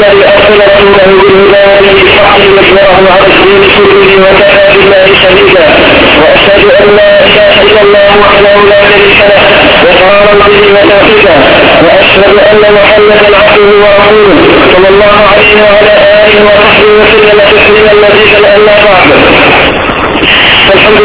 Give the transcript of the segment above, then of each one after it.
الذي أرسل رسوله بالهدى ودين الحق ليظهره على الدين كله وكفى بالله شهيدا. وأشهد أن لا إله إلا الله وحده لا شريك له إقرارا به وتوحيدا. وأشهد أن محمدا عبده ورسوله صلى الله عليه وعلى آله وصحبه وسلم تسليما مزيدا. أما بعد، الحمد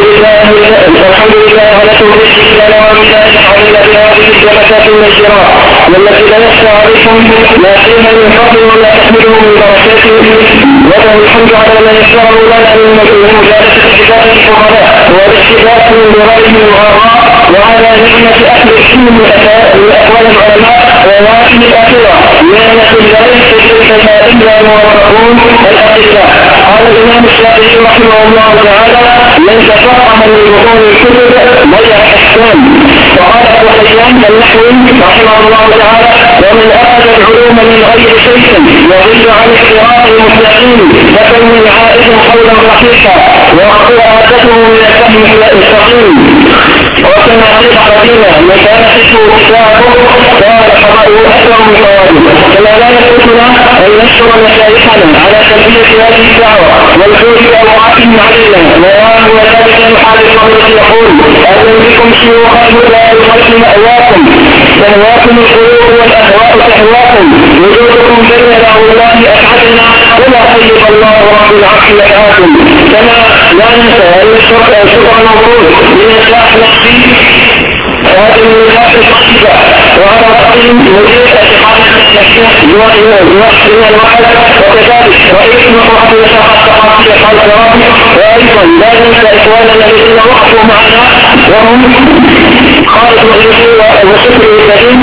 لله على توفيقه لنا وبداية علينا بهذه الجلسات النشرات والتي لا يخفى عليكم ما فيها من فضل ولا تحمله من بركاته، وله الحمد على ما يسره لنا من مجالسة كتاب الفقراء والاستفادة من مرائهم الغراء، وعلى نعمة أهل العلم من أقوال العلماء وواحد الأخيرة نعمة لا يستجيبها إلا الموفقون الأخلاء. قال الإمام الشافعي رحمه الله تعالى: من تفقه من بطون الكتب ضيع الأحكام. وقال أبو حيان النحوي رحمه الله تعالى: ومن أخذ العلوم من غير شيء يضل عن اختراق المستقيم فكون عائد قولا صحيحا وقراءته من الفهم السقيم. وكما قيل قديما: من كان حسبه كتابه قال خبره أكثر من ثوابه. كما لا يفوتنا أن نشكر مشايخنا على تلبية هذه الدعوة والجود بأوقاتهم علينا. ويراه وذلك المحال الفضل يقول: أهلا بكم شيوخا لا يخلق مأواكم تهواكم القلوب والأهواء تهواكم وجودكم بيننا والله أسعدنا ولا طيب الله رب العرش مكاكم. كما لا ننسى أن الشكر المفروض لنجاح نفسي هذه النجاح الخطيبة وعلى تقييم مدير اعتقاد الشيخ يوحي الوحد. وكذلك رئيس مطرح النشاطات الثقافية الحضارية. وأيضا لا ننسى إخواننا الذين وقفوا معنا وهم خالد مغربي وشكر الكريم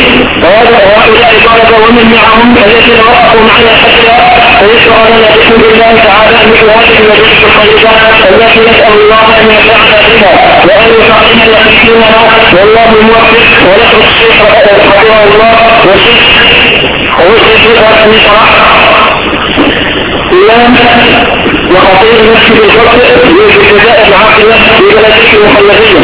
وهؤلاء طلبة ومن معهم الذين وقفوا معنا حتى ويشرع لنا بحمد الله تعالى مثل هذه المجلس الطيبة التي نسأل الله أن ينفعنا بها وأن يفعلنا تسليمنا والله موفق. ونحن الشيخ رحمه الله والشيخ أن يشرح إمام وخطير المسجد الفرق للجزاء العاقلة لبلدك المحمدية.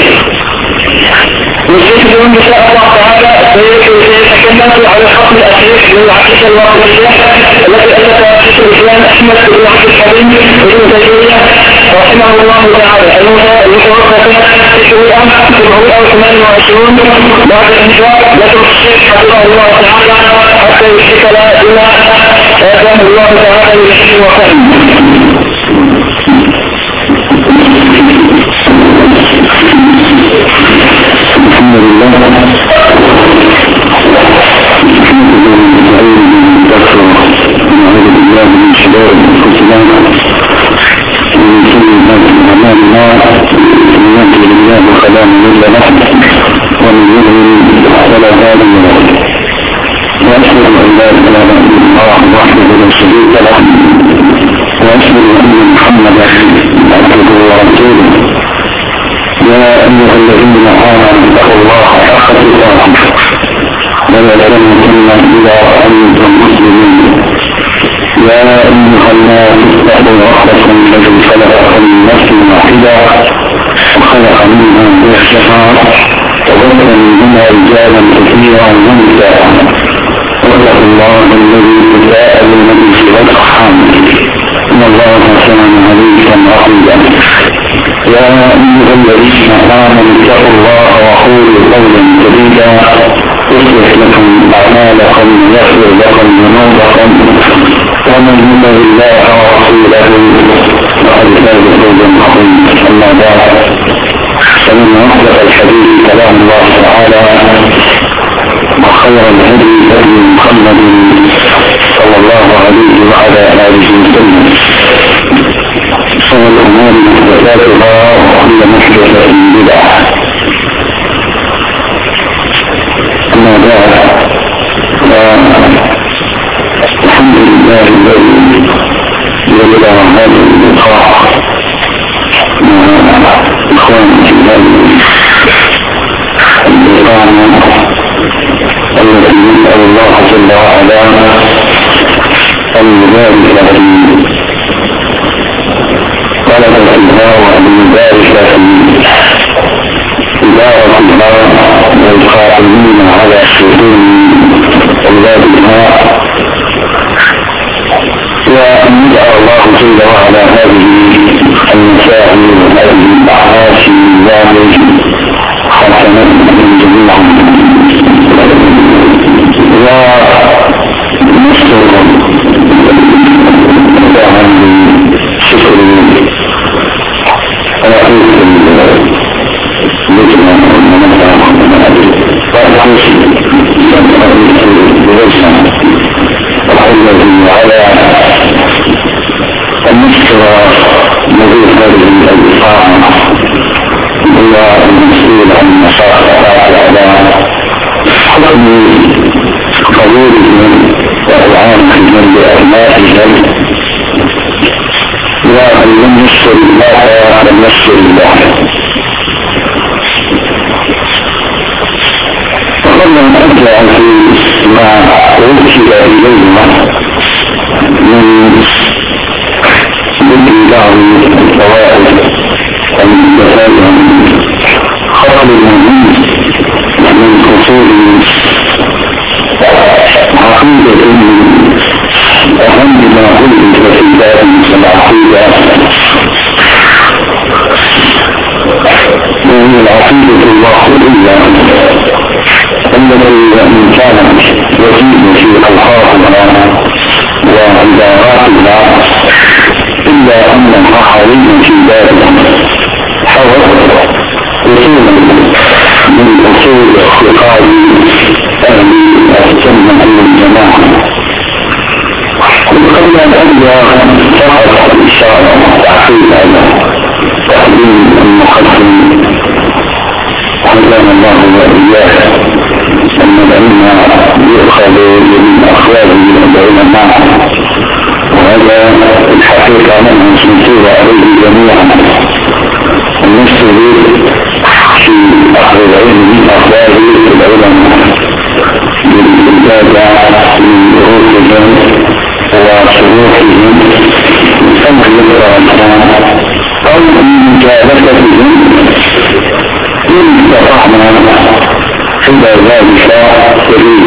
والشيخ إن شاء الله تعالى سيتكلم على الخطم الأخير من العقيدة الوطنية التي ألفها شيخ الإسلام أحمد بن عبد الحليم بن تيمية رحمه الله تعالى المتوفى سنة 1928 بعد الهجرة. يترك الشيخ حفظه الله تعالى حتى يشتكل بما آتاه الله تعالى من الحكم وفهم. الحمد لله ونعوذ بالله من شرور انفسنا ومن سيئات اعمالنا. من يهده الله فلا مضل له ومن يضلل فلا هادي له. واشهد ان لا اله الا الله وحده لا شريك له واشهد ان محمدا عبده ورسوله. يا أيها الذين آمنوا اتقوا الله حق تقاته ولا تموتن إلا وأنتم مسلمون. يا أيها الناس اتقوا ربكم الذي خلقكم من نفس واحدة وخلق منها زوجها وبث منهما رجالا كثيرا ونساء واتقوا الله الذي تساءلون به والأرحام إن الله كان عليكم رقيبا. يا أيها الذين آمنوا اتقوا الله وقولوا قولا سديدا يصلح لكم أعمالكم ويغفر لكم ذنوبكم ومن يطع الله ورسوله فقد فاز فوزا عظيما. أما بعد، فإن أصدق الحديث كلام الله تعالى وخير الهدي هدي محمد صلى الله عليه وعلى آله وسلم. شر الأمور محدثاتها وكل محدثة بدعة. أما بعد، الحمد لله الذي جعل هذا اللقاء مع إخواني في هذه الإقامة التي نسأل الله جل وعلا أن يبارك فيه طلب الإله وأن يبارك فيه إدارة الله والقائمين على شؤون عبادها الله هذه الأعراس ذلك خاتمة من جميعهم ونشكر عن شكر رئيس اللجنة المنظمة رئيس اللجنة الذي على النشر مدير هذه الإقامة هو المسؤول عن مشاركة الإعلام حكم قبولهم وإعانتهم بأبنائهم وأن لم يشكر الله لم يشكر الله. وقبل أن أبدأ في ما أوكل إلينا من ذكر بعض الفوائد المتفاوتة خطر المهم من فصول عقيدة أهم ما ألف في باب العقيدة وهي العقيدة الواقعية التي إن كانت وزيدة في ألفاظها وعباراتها إلا أنها حرية في ذلك حوت أصولا من أصول اعتقاد أهل السنة والجماعة. وقبل أن أبدأ فقط إشارة تعقيد على تقديم المقدم حفظنا الله وإياه أن العلم يؤخذ من أخلاق العلماء وهذا الحقيقة منهم سنسير عليه جميعا النسل في أخذ العلم من أخلاق العلماء بالإبادة من دروسهم وشروحهم سمح للرسول أو من مجالستهم إن استطعنا إلى ذلك سبيل.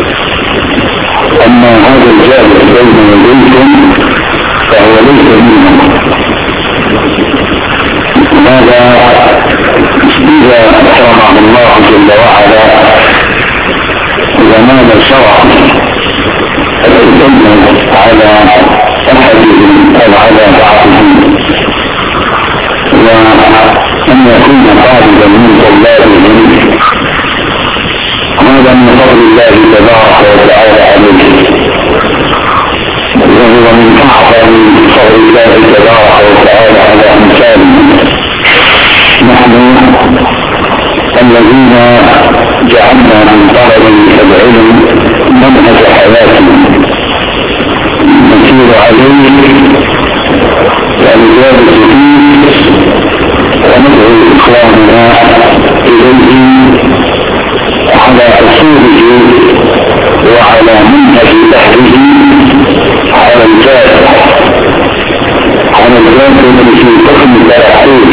أما هذا الجالس بين يديكم فهو ليس منهم. هذا إذا أكرمه الله جل وعلا زمان الشرع فيتم على أحدهم أو على بعضهم وأن يكون طالبا من طلابهم هذا من فضل الله تبارك وتعالى عليه وهو من أعظم فضل الله تبارك وتعالى على أمثاله. نحن الذين جعلنا من طلب العلم منهج حياتنا نسير عليه ونجالس فيه وندعو إخواننا إليه على أصوله وعلى منهج أهله على الجاد في قسم التأحيل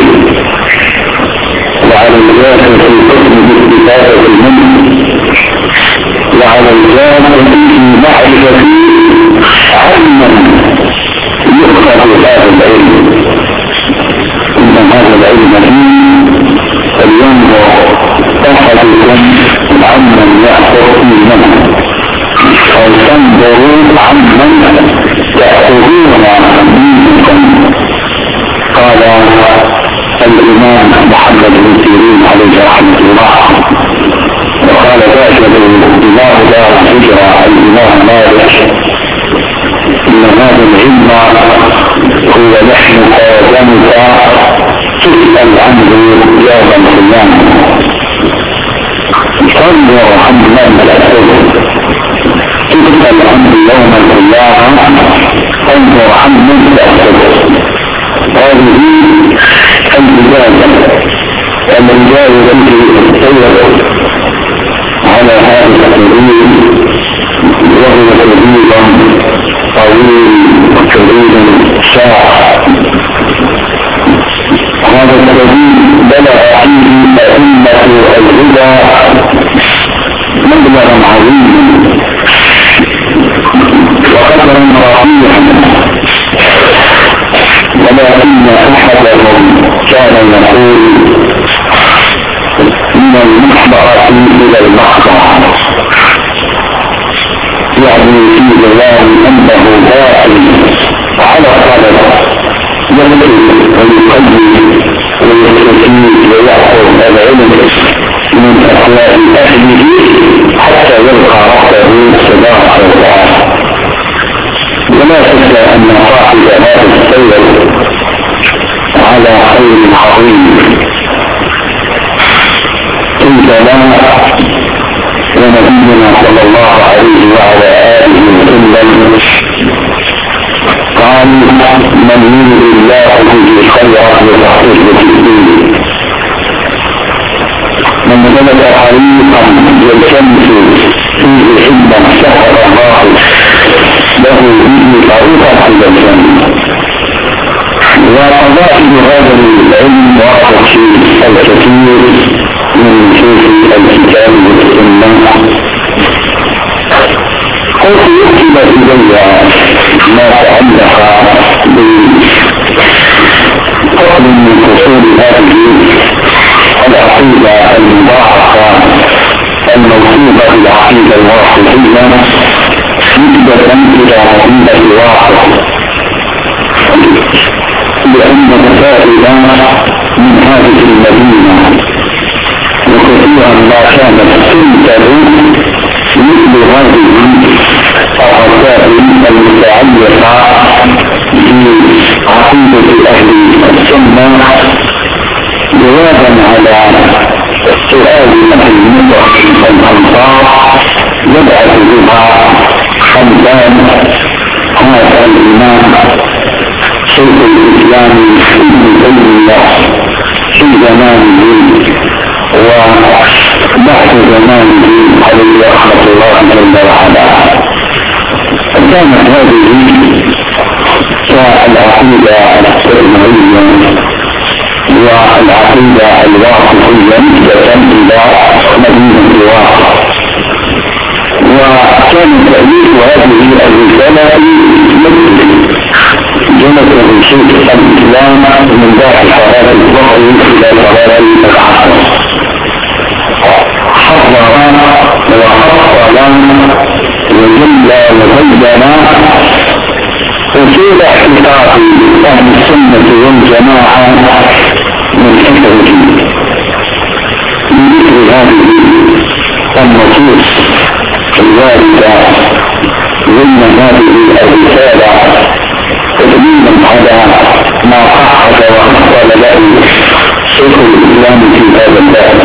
وعلى الجاد في قسم الاستفادة المنه وعلى الجاد في معرفة علما يؤخذ هذا العلم. إن هذا العلم فلينظر أحدكم عمن يأخذ منه أو تنظروا عمن تأخذون منكم. قال الإمام محمد بن سيرين عليه رحمة الله وقال ذاك الإمام دار الهجرة الإمام مالك إن هذا العلم هو لحم قادمك تسأل عنه يوم القيامة. تنظر عن من تأخذ تسأل عنه يوم القيامة تنظر عن من تأخذ. هذه البداية البداية التي تسير على هذا السبيل وهو سبيل طويل وكبير شاع. هذا السبيل بلغ فيه أئمة الهدى مبلغا عظيما وقدرا رفيعا ولكن أحدهم من المحبرة إلى المحبرة، يعني في بيان أنه داعي على طلب يكتب ويقيم ويستفيد ويأخذ العلم من أخلاق أهله حتى يلقى ربه تبارك وتعالى. ولا شك أن صاحب هذا السير على خير عظيم. عندنا ونبينا صلى الله عليه وعلى آله وسلم قال: من يريد الله به خيرا يفقهه في الدين. من سلك طريقا يلتمس فيه علما سهل الله له به طريقا الى الجنه. وفضائل هذا العلم وردت في الكثير من نصوص الكتاب والسنه. قلت يكتب الي ما تعلق بفصل من فصول هذه العقيدة المضاعفة الموصوفة بالعقيدة الواحدية نسبة إلى عقيدة الواحد، لأن الفائدة من هذه المدينة وكثيرا ما كانت تنتهي مثل هذه الرسائل المتعلقة بعقيدة أهل السنة جوابا على سؤال أهل النظر والأنصار يبعث بها حمدان هذا الإمام شيخ الإسلام ابن تيمية في زمانه وبعد زمانه عليه رحمة الله جل وعلا. كانت هذه كالعقيدة السنوية والعقيدة الواقفية نسبة إلى مدينة الواقع. وكان تأليف هذه الرسالة جلسة شيخ الإسلام من ذات صلاة الظهر إلى صلاة العصر، حضر وحصل وجل وبين أصول اعتقاد أهل السنة والجماعة من حكمه بذكر هذه النصوص الواردة ضمن هذه الرسالة تدليلا على ما صحح وحصل له شيخ الإسلام في هذا الباب.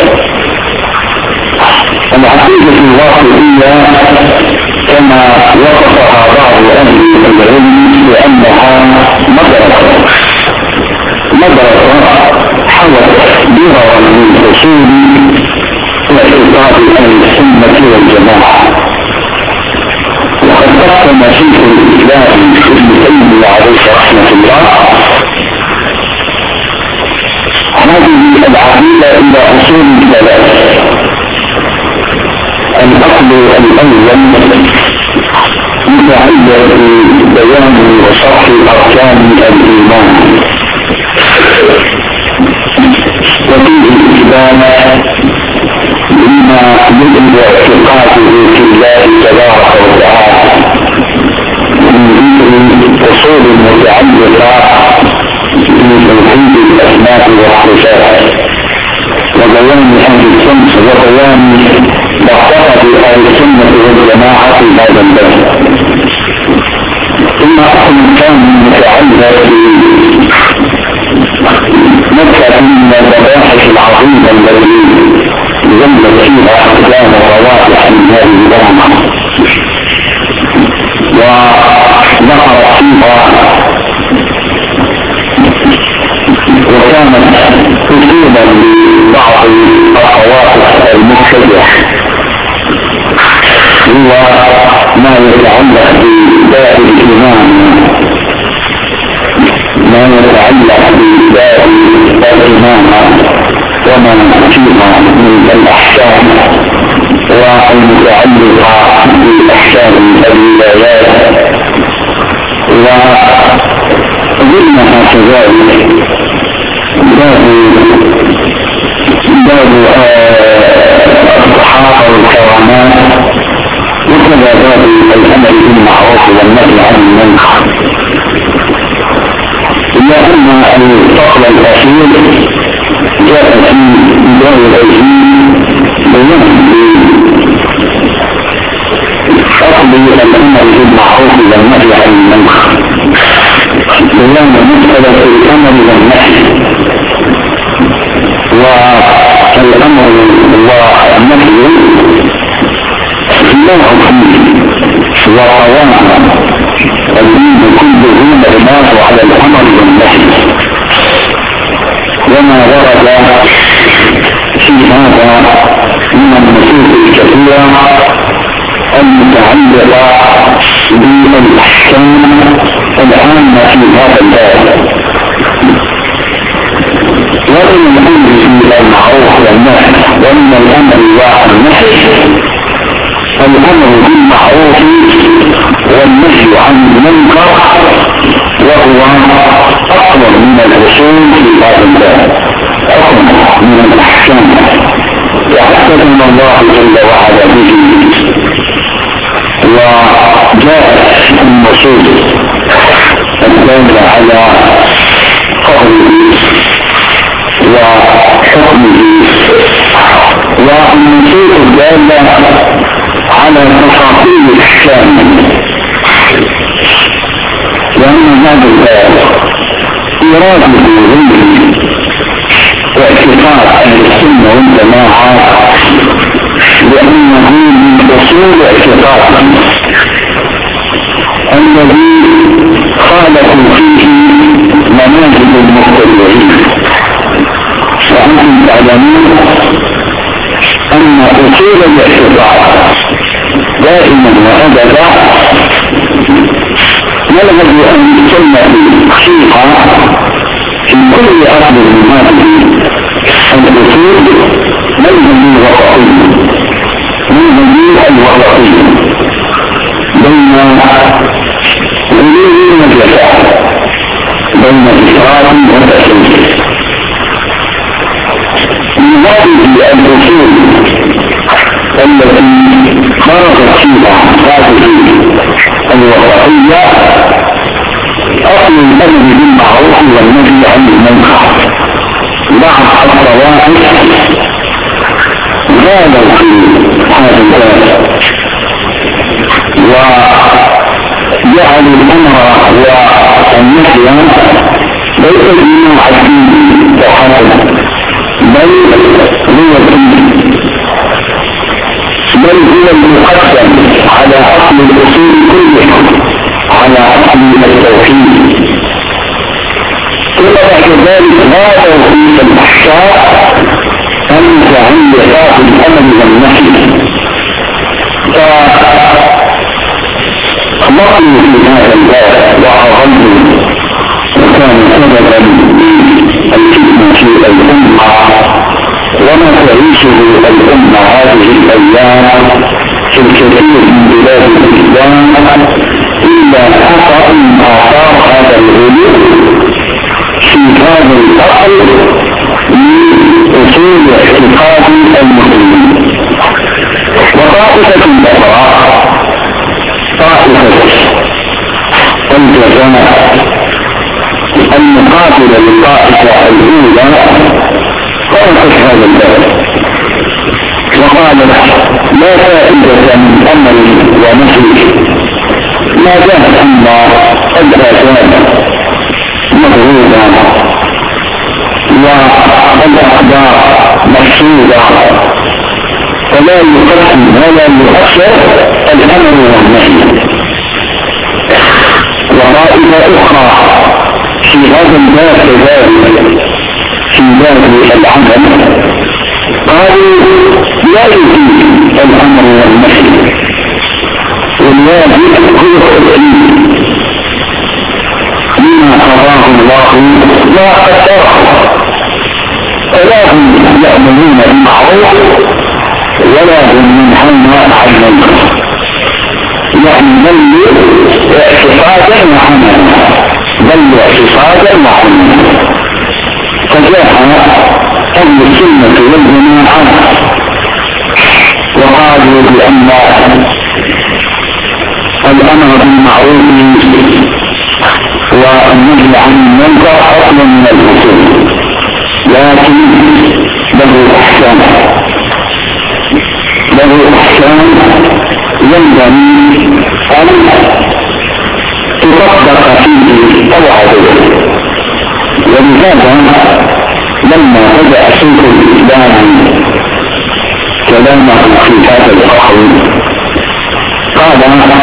العقيدة الواقعية كما وصفها بعض أهل العلم بأنها مدرسة حوت دررا من أصول اعتقاد أهل السنة والجماعة. وقد قسم شيخ الإسلام ابن تيمية عليه رحمة الله هذه العقيدة إلى أصول ثلاث. الأصل الأول متعلق ببيان وشرح أركان الإيمان، وفيه الإسلام بما يجب اعتقاده في الله تبارك وتعالى من ذكر أصول متعلقة بتوحيد الأسماء والصفات وبيان أهل السنة وبيان معتقد أهل السنة والجماعة في هذا الباب. ثم أصل كان متعلق بمسألة من المباحث العظيمة التي ظلت فيها أحكام وروائح من هذه الأمة، وظهرت فيها وكانت أصولا لبعض الطوائف المبتدعة، هو ما يتعلق بباب الإيمان، ما يتعلق بباب الإيمان وما فيها من الأحكام والمتعلقة بالأحكام الولايات، وضمنها كذلك باب الأعمال، وكذا باب الأمر بالمعروف والنهي عن المنكر. إلا أن الفصل الأخير جاء في بداية فصل الأمر بالمعروف والنهي عن المنكر، بيان مسألة الأمر والنهي، والأمر والنهي نوع فيه وقوام الدين كله مبناه على الأمر والنهي، وما ورد في هذا من النصوص الكثيرة المتعلقة بالأحكام العامة في هذا الباب. ومن الأمر بالمعروف والنهي ومن الأمر والنهي الأمر بالمعروف والنهي عن المنكر، وهو أقوى من الأصول في هذا الباب، أقوى من الأحكام يحتكم الله جل وعلا به. وجاءت النصوص الدالة على قوله وحكمه، والنصوص الدالة على تفاصيل الأحكام، وأن هذا الباب إراده ذنبه واعتقاد أهل السنة والجماعة، لأنه من أصول اعتقاد الذي خالفوا فيه مناهج المبتدعين. وأنتم تعلمون أن أصول الاعتقاد دائما وأبدا منهج أهل السنة فيها في كل أصل من هذه الأصول منهج وسطي، منهج الوسطي بين غلو وجفاء، بين إسراف وتسليم. من هذه الأصول التي خرجت فيها هذه الوسطية أصل الأمر بالمعروف والنهي عن المنكر. بعض الطوائف زادوا في هذا الباب وجعلوا الأمر والنهي ليس بنوع الدين وحسب، بل هو الدين، بل هو المقدم على أصل الأصول كلها، على أصل التوحيد. ثم بعد ذلك غادوا في الأحكام المتعلقة بالأمر والنهي، فمطلوا في هذا الباب وأغلوا وكان سببا الفتنة في الأمة وما تعيشه الأمة هذه الأيام في الكثير من بلاد الإسلام إلا أثر من آثار هذا الغلو في هذا الأصل من أصول اعتقاد المسلمين. وطائفة أخرى، طائفة الجزاء المقابلة للطائفة الأولى، تركت هذا الباب وقالت لا فائدة من أمر ونهي ما دام أن الأذان مغروبة والأخبار مقصودة، فلا يقسم ولا يؤثر الأمر والنهي. وطائفة أخرى في هذا الباب كذلك في باب العمل قالوا لا يجوز الأمر والنهي، والواجب هو التكليف بما قضاه الله لا قدره، فلا هم يأمرون بالمعروف ولا هم ينهون عن المنكر، يعني بل اعتقادا وعملا، بل اعتقادا وعملا. فجاء أهل السنة والجماعة وقالوا الإنسان ينبغي أن تطبق فيه قواعده. ولهذا لما بدأ شيخ الإسلام كلامه في هذا الفصل قال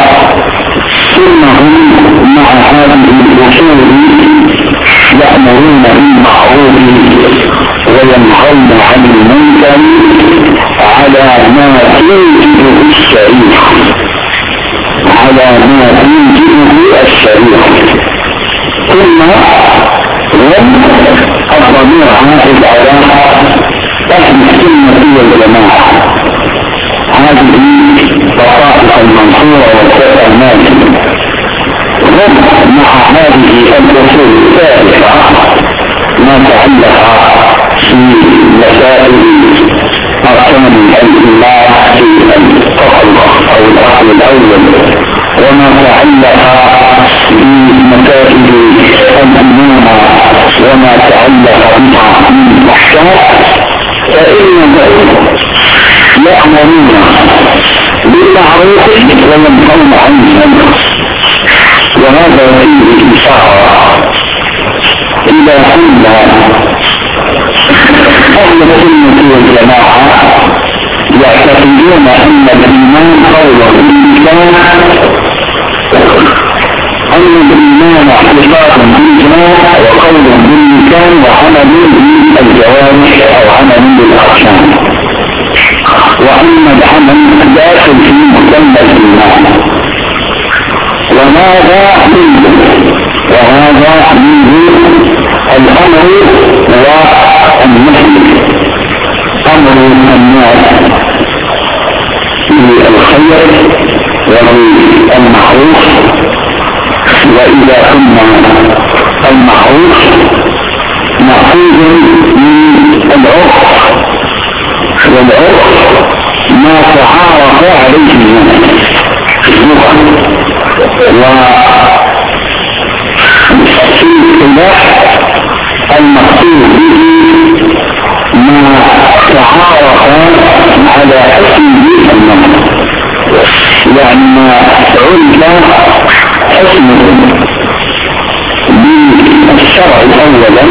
إنهم مع هذه الأصول يأمرون بالمعروف وينهون عن المنكر على ما يوجبه الشريعة، على ما يوجبه الشريعة. ثم هم الضمير عائد على أهل السنة والجماعة، هذه الطائفة المنصورة والفرقة الناجية. هم مع هذه الأصول الثالثة ما تعلق في مسائل أركان الإيمان في الفصل أو الأصل الأول، وما تعلق بمسائل الإمامة وما تعلق بها من الأحكام، فإنهم يأمرون بالمعروف وينهون عن المنكر. وهذا فيه إشارة إلى أن أهل السنة والجماعة يعتقدون أن الإيمان قول باللسان، أن الإيمان اعتقاد بالجنان وقول باللسان وعمل بالجوارح أو عمل بالأركان، وأن العمل داخل في مسمى الإيمان. وهذا منه الأمر والنهي، أمر الناس بالخير وبالمعروف، وإذا كنا المعروف مأخوذ من العرف، والعرف ما تعارف عليه الناس اللغة، وفي الاصطلاح المقصود به ما تعارف على حسن النمط، يعني ما عرف حسنه بالشرع أولا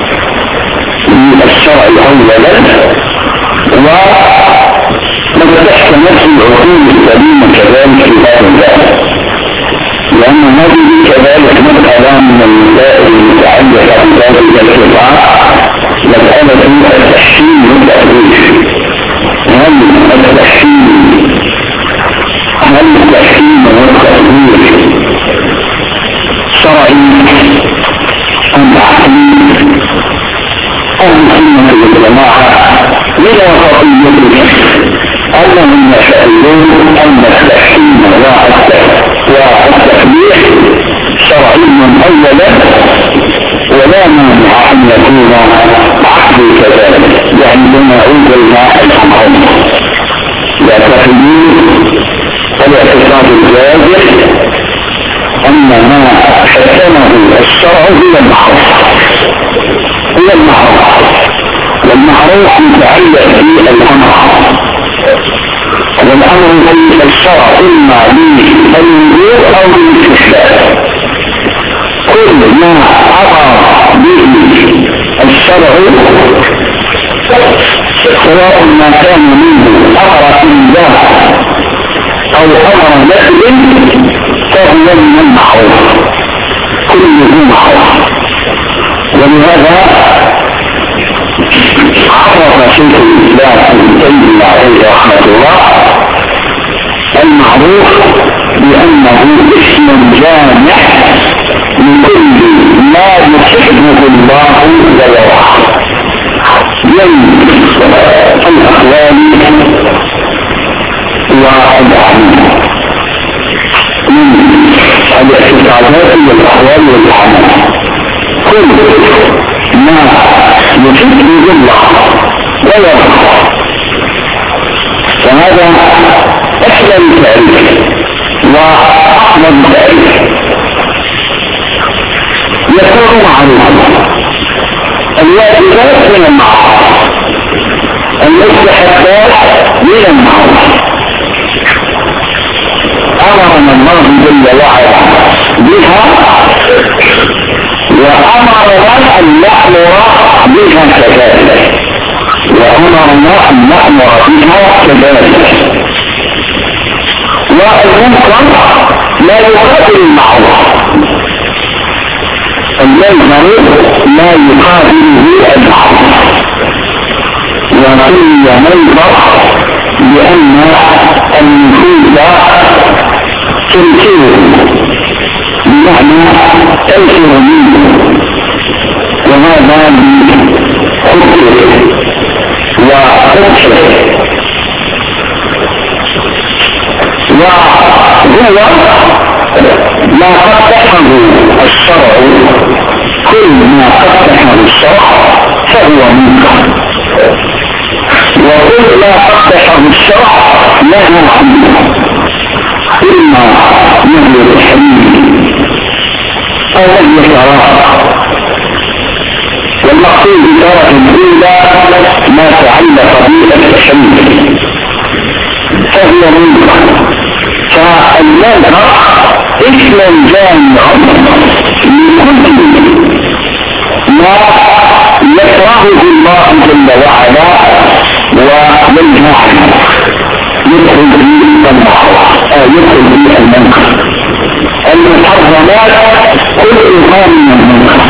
ومن تحكمت العقول السليمة كذلك في هذا الباب، لأن هذه كذلك مسألة من المسائل المتعلقة بهذا الارتفاع، مسألة التحسين والتأويل. هل التحسين والتأويل شرعي أم عقلي؟ أهل السنة والجماعة إلى قضية أنهم يشاهدون أن التحسين والتأويل شرعي أولا، ولا مانع أن يكون عقلي كذلك، يعني بما أنزلنا الأمرين يعتقدون الاعتقاد الواضح أن ما حسنه الشرع هو المعروف، والمعروف متعلق بالأمر، والأمر في الشرع إما بالوجوب أو بالاستحباب. كل ما أمر به الشرع سواء ما كان منه أمر إله أو أمر نفل فهو من المعروف، كله معروف. ولهذا عرف شيخ الإسلام ابن تيمية عليه رحمة الله المعروف بأنه اسم جامع لكل ما يحبه الله ويراه، يلي الأقوال والأعمال، من الاعتقادات والأقوال والأعمال، كل ما يحبه الله ويراه. فهذا أحسن تعريف وأعظم تعريف. يكون معروفا الواجبات من المعروف، المستحبات من المعروف، أمرنا الله جل وعلا بها وأمرنا أن نأمر بها كذلك، وأمرنا أن نأمر بها كذلك. والمنكر لا يقابل المعروف، المنكر لا يقابله المعروف، وكل منكر لأن النفوس تنكره بمعنى تنكر منه، وهذا بحبه وفتحه، وهو ما قبحه الشرع، كل ما قبحه الشرع فهو منكر، وكل ما قبحه الشرع نهى عنه، إما نهي التحريم أو نهي الكراهة. والمقصود بالكراهة الأولى ما تعلق بالتحريم فهو منكر، فالمنكر اسم جامع لكل ما يكرهه الله جل وعلا وينهى عنه، يدخل به المحرم أو يدخل به المنكر. المحرمات كلها من المنكر،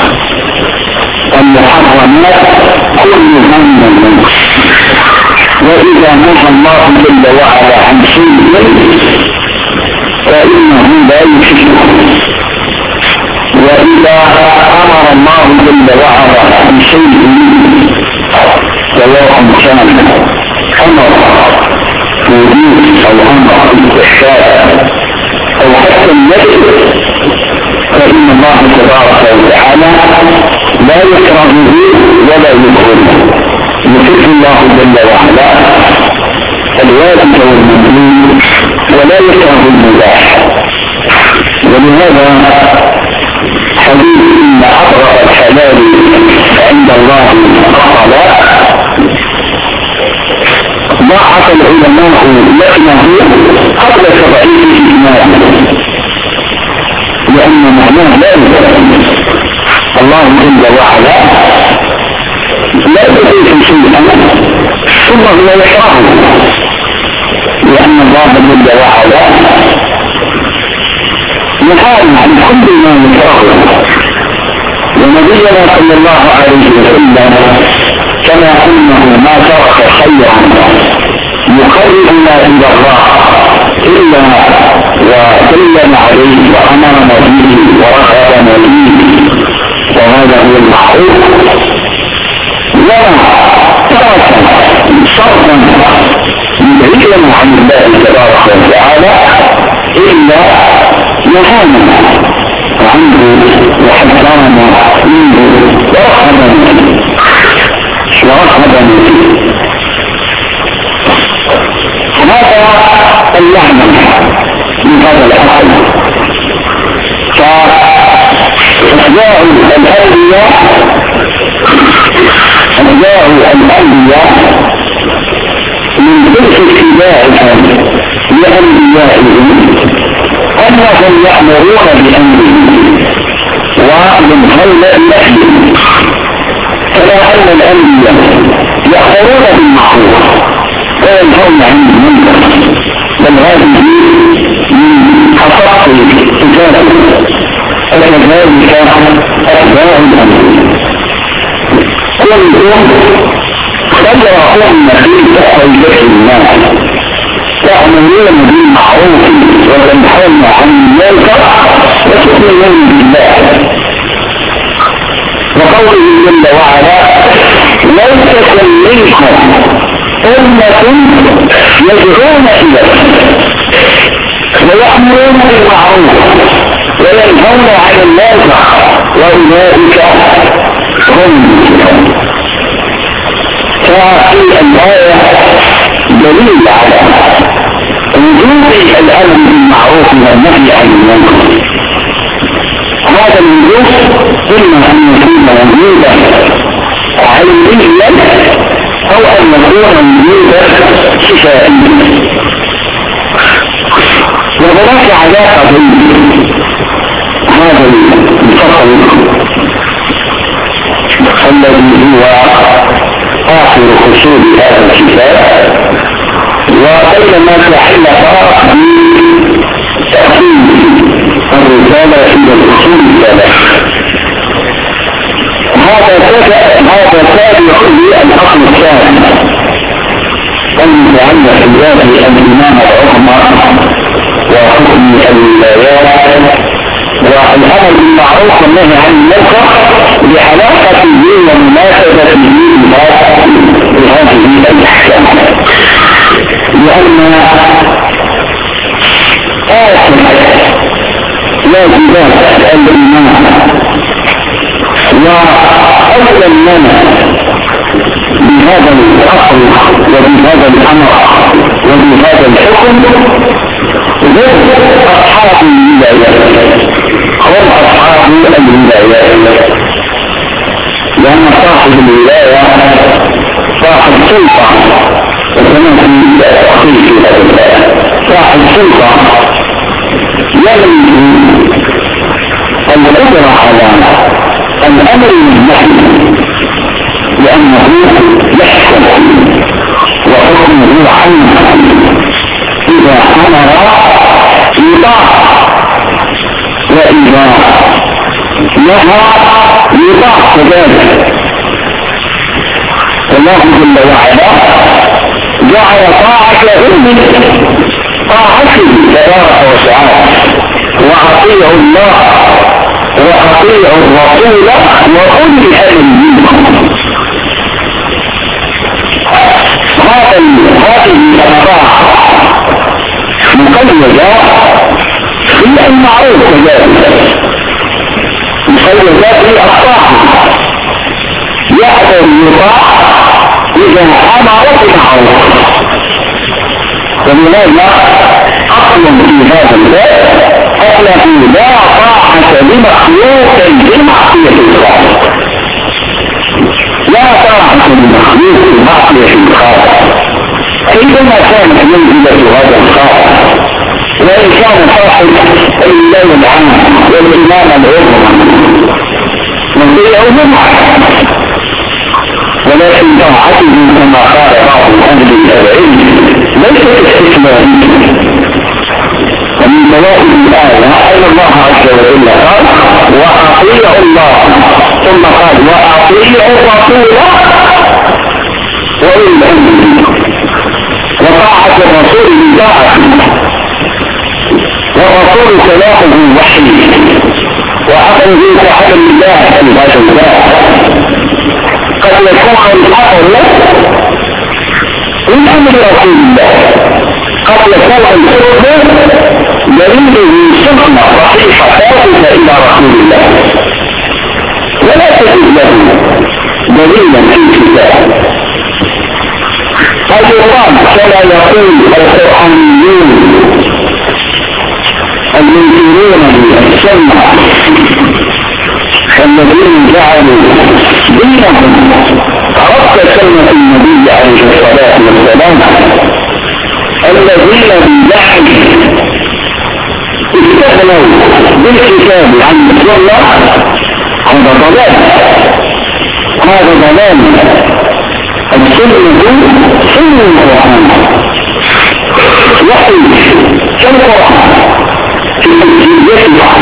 المحرمات كلها من المنكر. وإذا نهى الله جل وعلا عن شيء فإنه لا يشركه، وإذا أمر الله جل وعلا عن شيء سواء كان أمر وجود أو أمر استحسان أو حتى النفس، فإن الله تبارك وتعالى لا يكرهه ولا يكرهه، يحب الله جل وعلا الواجب والممنوع ولا يكره المباح. ولهذا حديث إن أبغض الحلال عند الله الحلال ضاعف العلماء لكنه قبل تضعيف الإيمان، لأن معناه لا يكره الله جل وعلا لا يضيف شيئا ثم هو يكرهه، لأن الله جل وعلا نهانا عن كل ما يكرهه. ونبينا صلى الله عليه وسلم كما أنه ما ترك خيرا يقربنا إلى الله إلا ودلنا عليه وأمرنا به ورغبنا فيه، وهذا هو المعروف. وما ترك شرطا يبعدنا عن الله تبارك وتعالى إلا نهانا عنه وحذرنا منه ورغبنا فيه. هذا اللعنة من هذا الأصل. فأتباع الأنبياء من تلك اتباعهم لأنبيائهم أنهم يأمرون بأمره وينهون بنهيه، كما أن الأنبياء يأمرون بالمعروف وينهون عن المنكر، بل هذه من خصائص كتابه. فكذلك أتباع الأنبياء كلهم خير أمة تخرج الناس، تأمرون بالمعروف وتنهون عن المنكر وتؤمنون بالله. وقوله جل وعلا لو تكن منكم أمة يدعون إليه ويأمرون بالمعروف وينهون عن المنكر وأولئك هم المفلحون. ففي الآية دليل على وجوب الأمر بالمعروف والنهي عن المنكر. هذا الوجوب إما أن يكون وجودا علميا أو أن يكون وجودا شفائيا. وهناك بينما تحلق بتأكيد الرسالة إلى الأصول الثلاث. هذا تابع للأصل الثاني المتعلق بذات الإمام العظمى وحكم الولايات والأمر بالمعروف والنهي عن المنكر بعلاقته ومناسبته بهذه الأحكام، لأن واجبات الإمام وأول لنا بهذا الأصل وبهذا الأمر وبهذا الحكم هم أصحاب الولايات، هم أصحاب الولايات، لأن صاحب الولاية صاحب سلطة، وكما في التحقيق في هذا الآية صاحب سلطة يملك القدرة على الأمر والنهي، لأنه يحكم وحكمه عنه، إذا أمر يطاع وإذا نهى يطاع كذلك. الله جل وعلا جعل طاعته من طاعته تبارك وتعالى، وأطيعوا الله وأطيعوا الرسول وأولي الأمر منكم. هذه الطاعة مقيدة في المعروف كذلك، مقيدة في الطاعة، يأمر يطاع إذا أمر بالمعروف. ولهذا أصل في هذا الباب أنه لا طاعة لمخلوق بمعصية الخالق، لا طاعة لمخلوق بمعصية الخالق حينما كانت منزلة هذا الخالق، وإن كان صاحب الولاية العامة والإمام العظمى نطيعه معه، ولكن طاعته كما قال بعض أهل العلم ليست استثنائية. ومن فوائد الآية أن الله عز وجل قال وأطيعوا الله، ثم قال وأطيعوا الرسول وأولي الأمر منكم، وطاعة الرسول بطاعته، والرسول كلامه وحي وأخذه على الله في هذا الباب. قد يكون الأمر من أمر رسول الله، قد يكون الحكم دليله سنة صحيحة ثابتة إلى رسول الله، ولا تجد له دليلا في الكتاب. قد يقال كما يقول القرآنيون المنكرون للسنة الذين جعلوا دينهم رد سنة النبي عليه الصلاة والسلام، الذين بالجحد استغنوا بالكتاب عن السنة، هذا ضلال، هذا ضلال. السنة سنة القرآن وحي كالقرآن في تسجيلاتها.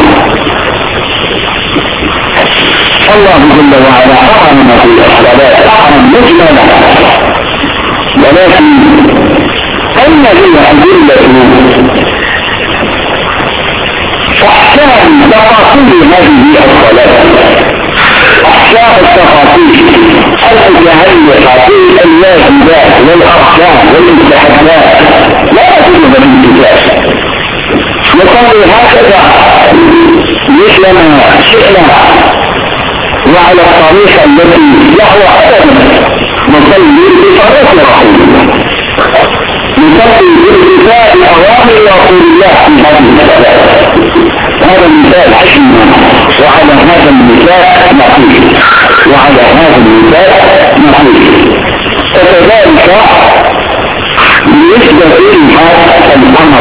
الله جل وعلا حرم في الصلاة حرم مجملا، ولكن أين هي أدلة أحكام تفاصيل هذه الصلاة؟ أحكام التفاصيل المتعلقة بالواجبات والأركان والمستحبات لا توجد في الكتاب، وقالوا هكذا مثل ما شئنا وعلى الطريقة التي يهوى أبدا نصلي بطريقة رسول الله، نصلي باتباع أوامر رسول الله في هذه الصلاة. هذا المثال عشنا، وعلى هذا المثال نقول، وعلى هذا المثال نقول. وكذلك بالنسبة لهذا الأمر،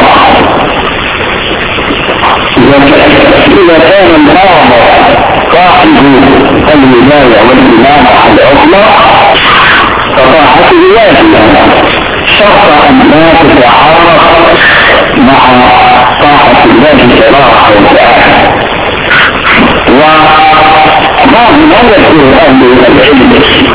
إذا كان الأمر صاحب الولاية والإمامة العظمى فطاعته واجبة، شرط أن لا تتعارض الله تبارك وتعالى. وما يذكر أهل العلم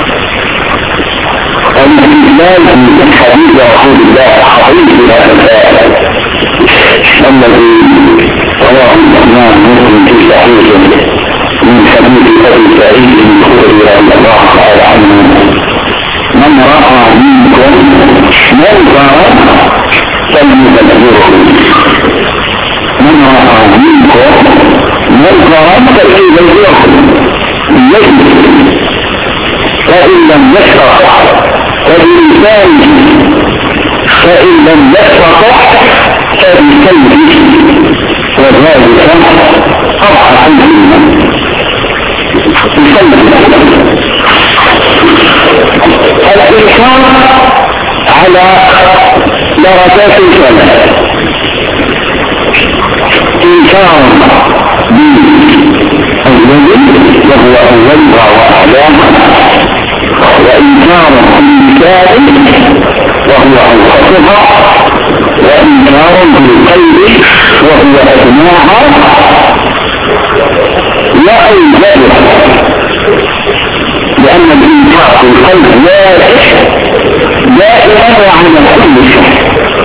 الاستدلال من حديث رسول الله حديث الأنبياء الذي رواه الإمام مسلم في صحيحه من حديث أبي سعيد الخدري رضي الله تعالى عنه: من رأى منكم منكرا فليغيره. من رأى منكم منكرا فليغيره بيده، فإن لم يستطع فبلسانه، فإن لم يستطع فبقلبه، وذلك أضعف الإيمان. الإنكار على درجات ثلاث: إنكار باليد وهو أولها وأعلاها، وإنكار باللسان وهو أوسطها، وإنكار بالقلب وهو أدناها وأوجبها، لأن الإنكار بالقلب واسع دائما وعلى كل شيء،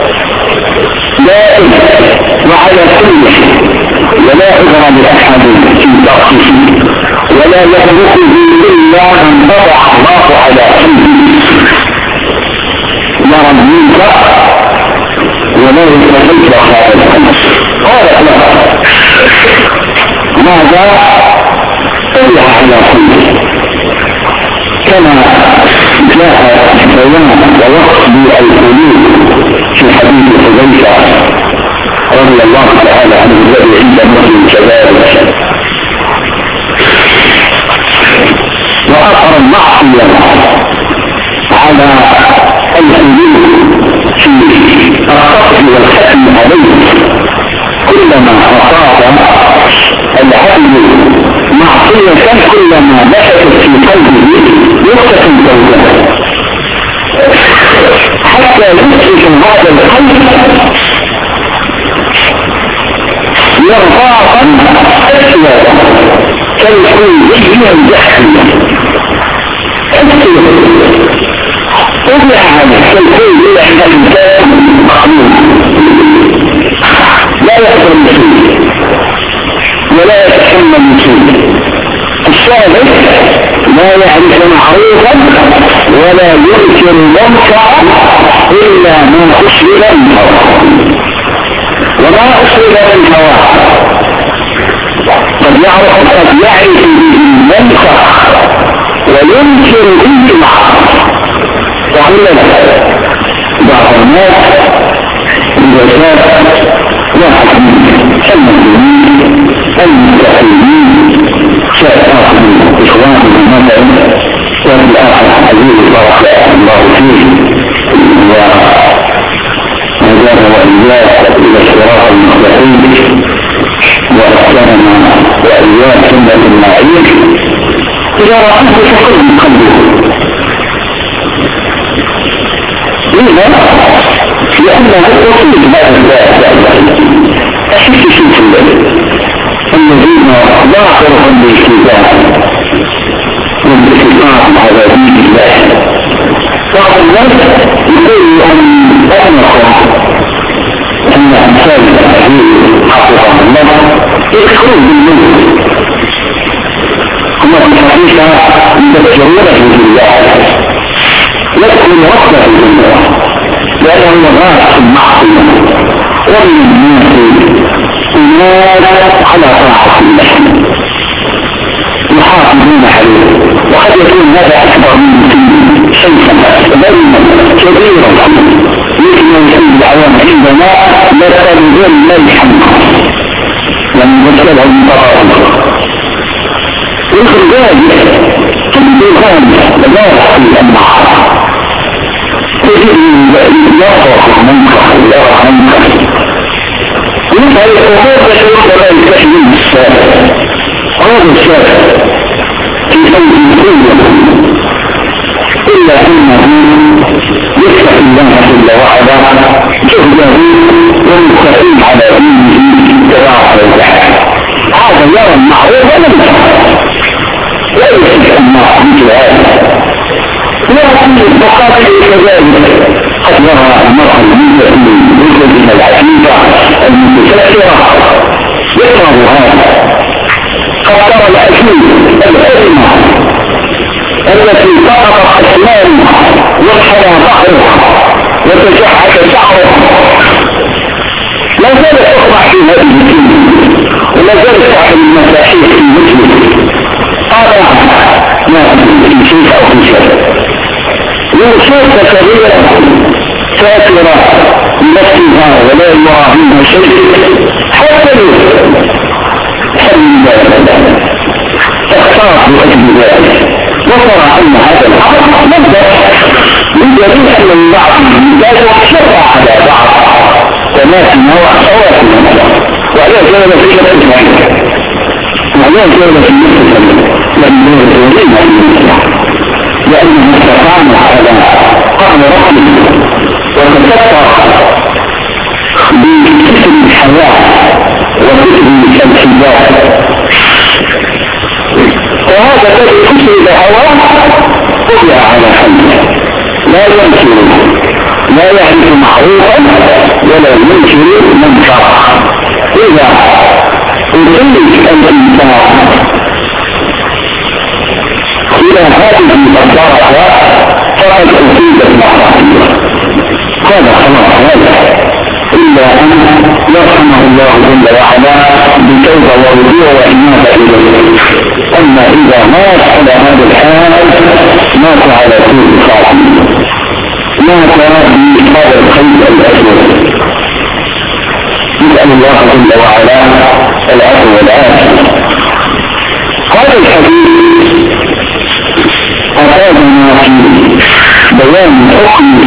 دائما وعلى كل شيء، ولا عذر لأحد في تركه، ولا يتركه إلا من طبع الله على قلبه يرى المنكر ولا يستطيع هذا الأمر. قالت له: ماذا طبع على قلبه؟ كما جاء بيان ووصف القلوب في حديث حذيفة رضي الله تعالى عنه الذي عند مسلم كذلك: وأثر المعصية على القلوب في القصد والحكم عليه. كلما أصاب العبد معصية كلما نشأت في قلبه يقتل توبته، حتى يسلك هذا القلب يرضاقا أسوأ كالحوزي الجحيم. طبع على كالحوزي عند الإنسان مقبول، لا يقدر فيه ولا يتحمل فيه. الصادق لا يعرف معروفا ولا ينكر منكرا إلا ما أصيب من هواه، وما أصيب من هواه قد يعرف المنكر وينكر به المعروف. وعلى بعض الناس إذا كان واحد المسلمين المتحدين سيأخذ إخوانه مثلا وفي الآخر عزيز الله فيه ومدار وإياه إلى الصراط المستقيم وأحسننا وإياه سنة المعيش. إذا رأيت فقر من قلبه. لماذا؟ لأنه وصيد هذا الذات أحس شيء في الليل الذين ظاهرهم بالكتاب والاتفاق على دين الله، بعض الناس يقول أنكم أن أمثال الأهلين حفظهم الله يذكرون بالموت، هم في الحقيقة يذكرونه بالله، يذكر ربه بالله، لأنه غاية المعصية. ومن الناس على طاعة الله يحافظون عليه، وقد يكون هذا أكبر من شيئا ظلما كبيرا يمكن أن يكون العوام عندنا لتنزل ملحا لم يجعله المطارات ويخرج ذلك كل ذلك لا يحصل النار تجد يطرح منكر يرى منكر ويسأل الأمور تشعر ولا يتحمل السابق هذا السابق في قلب كله إلا أنه يفتح الله جل وعلا جهده ويستقيم على دينه يرى المعروف لا يجب أن مثل هذا. لكن المقابل كذلك قد يرى المرأة من العفيفة المتكثرة يكره هذا. قد ترى العجوز الأزمة التي سقطت أسنانها وانحنى ظهرها وتجعد شعرها لا زالت تقطع في هذه الدنيا ولا زالت تعمل المساحيق في المسلم طالع ما في شيء أو في شيء يوصف كبيرة سافرة بنفسها ولا يرى منها شيء حتى تختار بأجل ذلك وترى أن هذا الأمر مبدأ من جميع أن البعض لا يشرع على بعض تماثل وأخواتنا وعليه جولة في شرط معين وعليه جولة في المسلم لم يريد لأنه استقام على قرن رحمه وتكثر بكسر الحياة وكسر الحجاب وهذا الذي كسر الهوى طبع على حمله لا ينكر لا يعرف معروفا ولا ينكر منكرا. إذا أريد الإنسان إلى هذه الدرجة فقد أفيد المعرفة هذا خلاص هذا إلا أن يرحمه الله جل وعلا بتوبة ورجوع وإنابة إليه. أما إذا مات على هذا الحال مات على سوء خاتمة مات بهذا الخير الأسود. نسأل الله جل وعلا العفو والعافية. هذا الحديث أفادنا في بيان حكم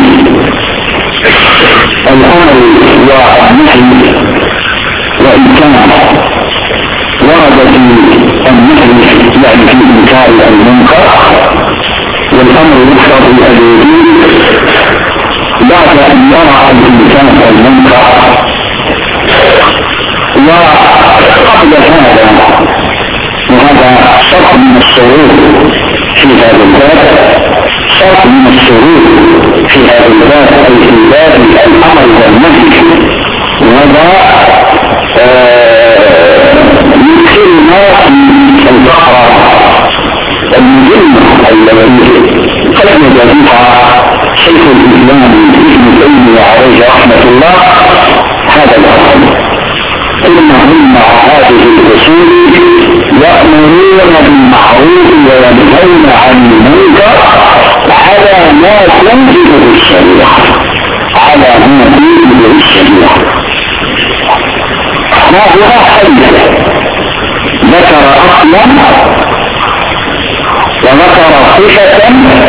الأمر والنهي وإن كان ورد في النهي يعني في إنكار المنكر والأمر يفرض الوجود بعد أن يرى الإنسان المنكر. وقبل هذا وهذا شرط من الشروط في هذا الباب شرط من الشروط في هذا الباب أي في باب الأمر والنهي وهذا يدخلنا في البقرة المهمة التي قد يجدها شيخ الإسلام ابن تيمية عليه رحمة الله هذا الأمر. إنهم مع هذه الأصول يأمرون بالمعروف وينهون عن المنكر على ما توجبه الشريعة على ما توجبه الشريعة. ما هو حديث ذكر أصلا وذكر صفة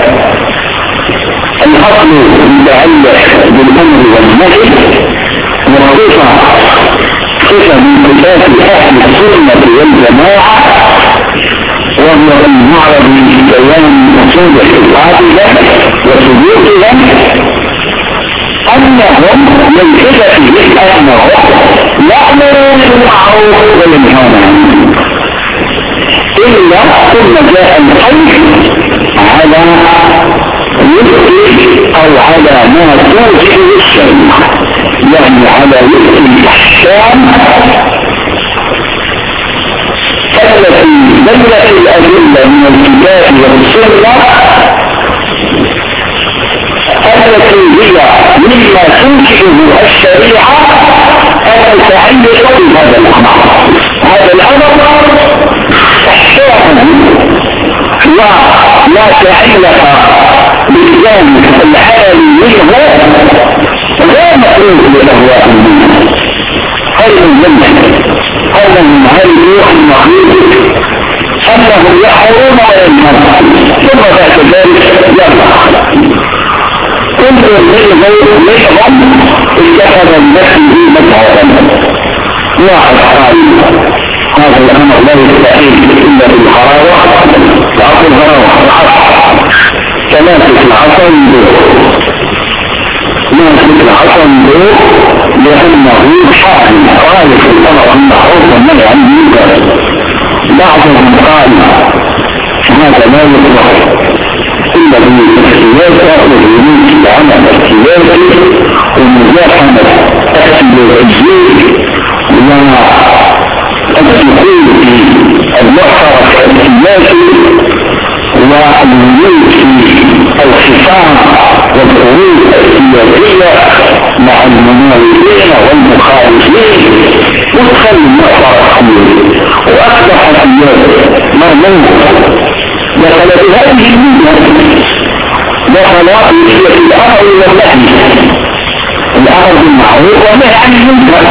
الأصل متعلق بالأمر والنهي والصفة صفة من صفات أهل السنة والجماعة وهو المعرض ببيان أصول اعتقادها وثبوتها أنهم من صفتهم أنهم يأمرون بالمعروف وينهون عنه إلا ثم جاء الحج على وفق أو على ما توجب الشريعة يعني على وفق الأحكام التي دلت الأدلة من الكتاب والسنة التي هي مما توجب الشريعة أن تعلق بهذا الأمر. هذا الأمر أحكام ولا تعلق بالجانب العالي منه لا مخلوق لأهواء الناس. هل الجنة أنهم هلوا المخلوق أنهم يحرون وينهون ثم بعد ذلك يرضى كل منهم اتخذ النفس مذهبا واحد قال هذا الأمر لا يستحيل إلا بالحرارة تعطي الحرارة كماسك العصا ماسك العصا لأنه حاكم خالف الأمر المعروف والنهي عن المنكر بعضهم قال هذا لا يطلق إلا بالسياسة والهروب العمل السياسي ومزاحمة أكل العزيز والدخول في المحرك السياسي والوجود في الخصام والحروب السياسية مع المناوئين والمخالفين ودخل المحرك السياسي وأصبح السياسة مرمومة دخل بهذه المدة دخل في الأمر والنهي الأمر بالمعروف والنهي عن المنكر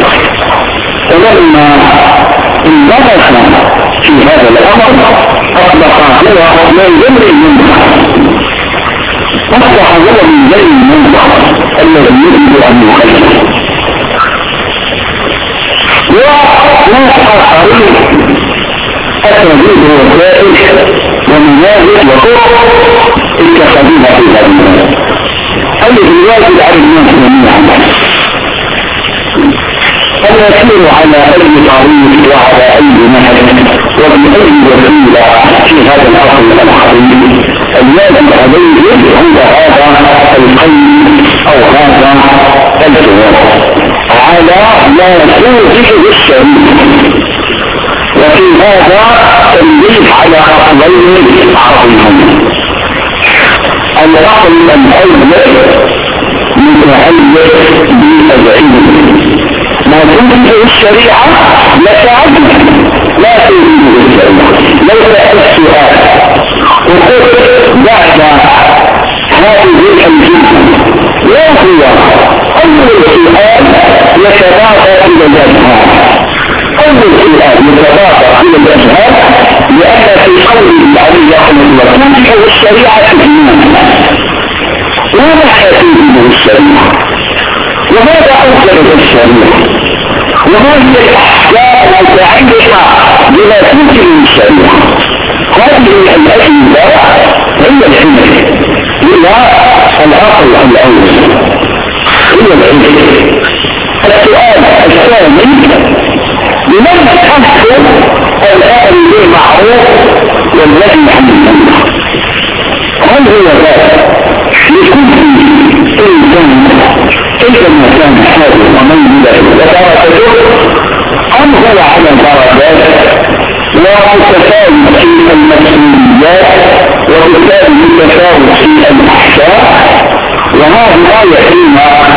ولما انضبط في هذا الأمر أصبح هو من ضمن المنكر أصبح هو من ضمن المنكر الذي يجب أن يخالف وناس آخرين أتجد وسائل ومنازل وطرق اتخذوها في هذا المنازل الذي يواجب على الناس جميعا أن يسيروا على أي طريق وعلى أي نهج وبأي وسيلة في هذا الأصل العظيم الواجب عليه هو هذا القيد أو هذا الجواب على ما توجد الشريعة. وفي هذا تنبيه على أصلين عظيمين. الأصل الأول متعلق بالعلم ما توجد الشريعة متعدد لا توجد الشريعة ليس السؤال وقلت بعد هذه الجملة لا هو أول سؤال يتبادر إلى الأذهان أول سؤال يتبادر إلى الأذهان لأن في قوله عليه رحمه الله توجد الشريعة إيمانا وما توجد الشريعة وماذا أوجدت الشريعة وما هي الأحكام المتعلقة بما توجد الشريعة. هذه الأجوبة هي الحجة إلى العقل الأول هي الحجة. السؤال الثاني لمن تحكم الآن بالمعروف والنهي عن المنكر؟ هل هو ذلك لكل إنسان كيفما كان حاله ومنزله ودرجته أم هو على درجات ومتفاوت في المسؤوليات وبالتالي متفاوت في الأحكام؟ وهذا يحيينا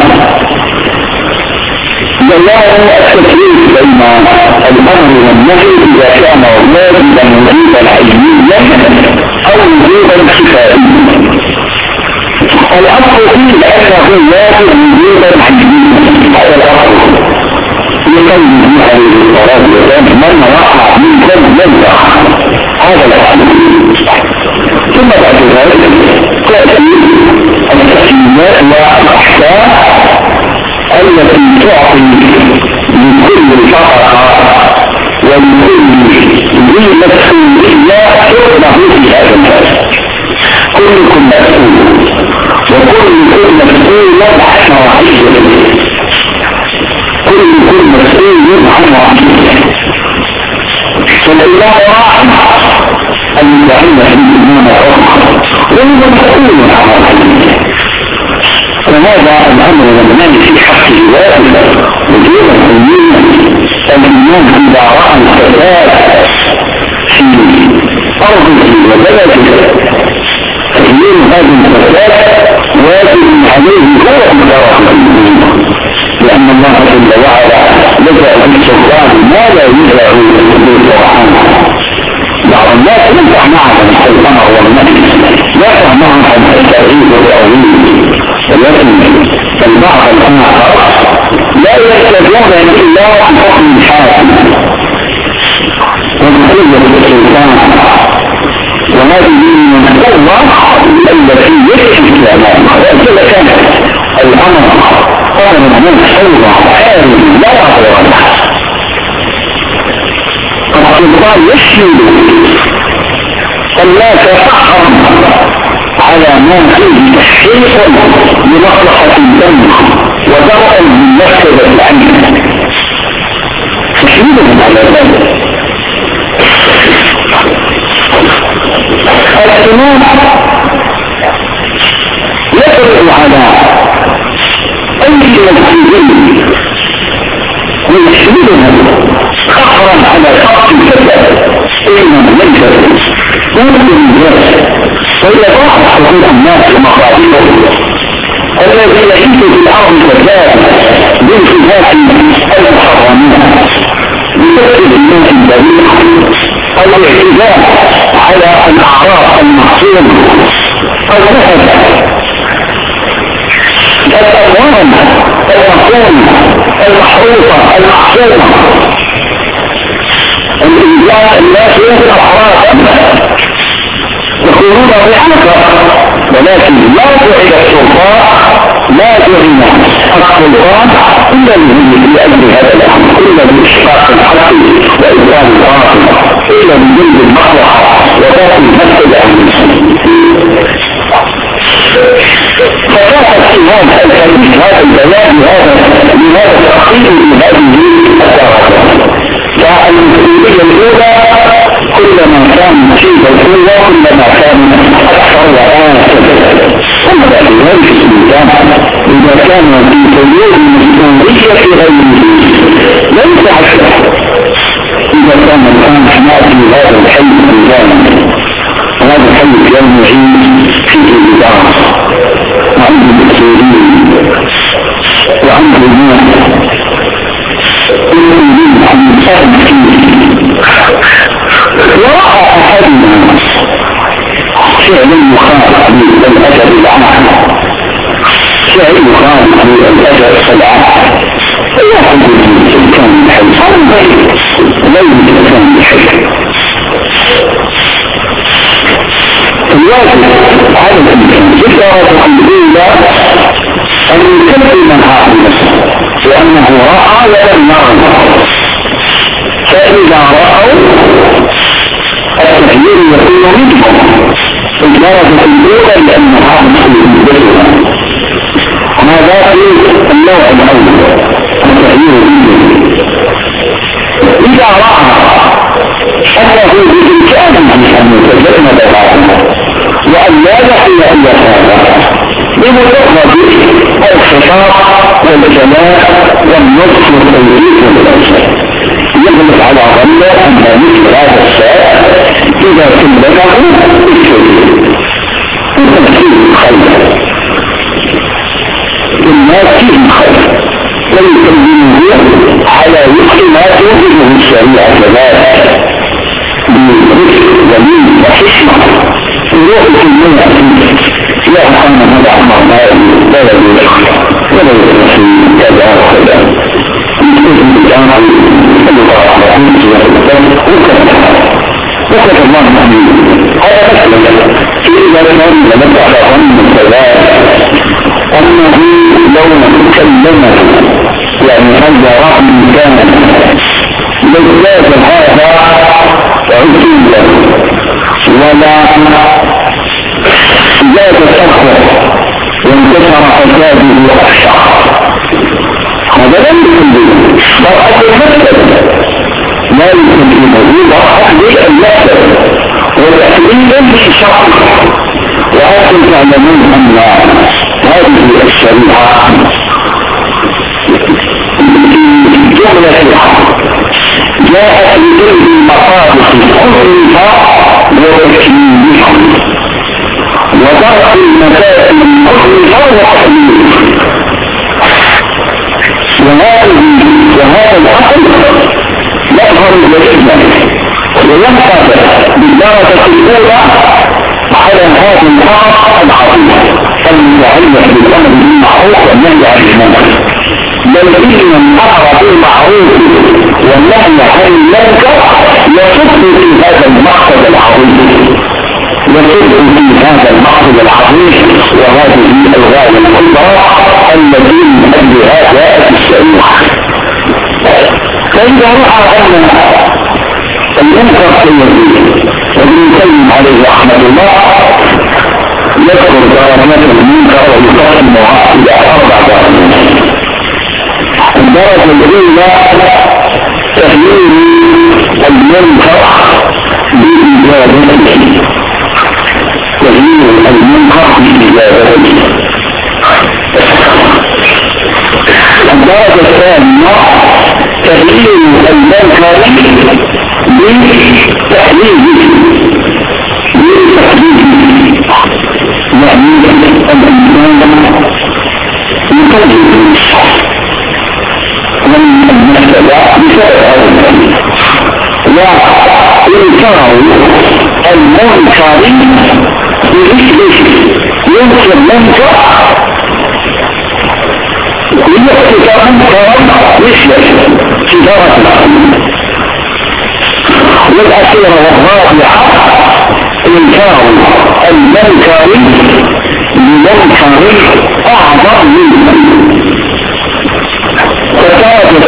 بيان التفريق بين الأمر والنهي إذا كان واجبا وجوبا علميا أو وجوبا كفائيا. الأصل فيه أنه واجب وجوبا علميا هذا الأصل يقول عليه الصلاة والسلام من وقع منكم يلقى هذا الأصل. ثم بعد ذلك تأتي التسليمات والأحكام التي تعطي لكل طبقة ولكل ذي مسؤولية حكمه في هذا الناس. كلكم مسؤول وكلكم مسؤول عن رعيته كلكم مسؤول عن رعيته فالإله راعي أن يعين في الإيمان الحكم وهو مسؤول عن رعيته. وهذا الأمر والنهي في حق الواجب وجوبا علميا. الإيمان إذا رأى الفساد في أرضه وبلده تغيير هذا الفساد واجب عليه هو مدارة المؤمنين لأن الله جل وعلا لجأ بالسلطان ما لا يجرع بالقرآن. بعض الناس ينفع معهم السلطنة والنهي ينفع معهم التغيير والتأويل ولكن البعض الآخر لا يستطيعون إلا بحكم الحاكم وبقية السلطان وهذه من القوة التي يكفي الأمام. وإذا كان الأمر أمر من حوضة حارم لا يعطي السلطان يشمل الناس فقط على ما فيه تحقيق لمصلحة الدم ودرء للمفسدة عنه تشملهم على ذلك يفرض على أي مسجدين ويحملهم خطرا على خط الفساد إنما ليس ممكن الناس ويضاعف حقوق الناس ومقاصدهم الذي يعيش في الأرض فساد بانتهاك المحرمات بسبب الناس البريء أو الاعتداء على الأعراض المعصومة أو نهب الأموال المعصومة المحروفة المعصومة الناس يمكن أحرارا يقولون بحقا ولكن لا جعل السلطان لا جعل السلطان إلا لأجل هذا الأمر إلا بإشقاق الحق وإبطال الباطل إلا بجلب المصلحة وباطل المفسدة فكان الإمام الحديث هذا البيان لهذا التقرير لهذه الدرجة فالمسؤولية الأولى كلما كان شيء الأولى كلما كان أكثر وآخر هذا الوجه الإنسان إذا كان في حدود المسؤولية غيره ليس أكثر إذا كان الآن نأتي هذا الحي الإنسان هذا الحي يوم يعيش في الإدارة وعنده المسؤولين وعنده الناس يريدون أن يساعد فيه ورأى أحدنا فعل مخالف للأدب العام فعل مخالف للأدب العام لا يحب الإنسان الحي لا يحب الإنسان الحي الواجب على الإنسان في الدرجة الأولى أن يكلم هذا النفس لأنه رأى ولم يرى فإذا رأوا التغيير يكون منهم في الدرجة الأولى لأنها مسؤولية هذا في النوع الأول التغيير إذا رأى أنه بإمكانه أن يتجنب ذلك وأن لا يحل أن يفعل بمجرد الخطاب والجلاء والنصف والتوجيه والإرشاد يغلق على ظنه أن مثل هذا الشيء إذا كلمه بالتوجيه وتنفيذ خير الناس فيهم خير ويكلمه على وفق ما توجده الشريعة كذلك برفق ولين وحكمة يروح في المنى لا أنا هذا أمر لا يجوز ولا يجوز كذا وكذا يجوز بالجامعة وكذا الله مهمين هذا مثلا في ذلك لم على ظن الثلاث أنه لو كلمه يعني هذا رأي كان لجاز هذا عزيزا ولا زاد الأخر وانتصر فساده وأخشع هذا لم يكن به مرأة المكتب لا يمكن به مرأة للمكتب وتحليلا لشخص وأنتم تعلمون أن هذه الشريعة جملة جاءت لجلب المصالح كلها وتكميلها وضرب المسائل كلها وتحليلها وهذا الأصل يظهر جديدا وينقض بالدرجة الأولى على هذا الأمر العظيم المتعلق بالأمر بالمعروف والنهي عن المنكر بل إن الأمر بالمعروف والنهي عن المنكر يصب في هذا المقصد العظيم وهذه الغاية الكبرى التي من أجلها جاءت الشريعة. فإذا رأى أن المنكر سيزيد وابن القيم عليه رحمة الله يذكر درجات المنكر ويقسمها إلى 4 درجات. الدرجة الأولى تغيير المنكر بإجابته وهي الدرجة الثانية تغيير المنكر بتحليله يعني الإنسان يقدم من المسألة بسبب هذا وإنكار المنكر بمثله ينكر منكر يحتكر منكرا مثله في درجة والأخيرة والرابعة إنكار المنكر بمنكر أعظم منه فتاجة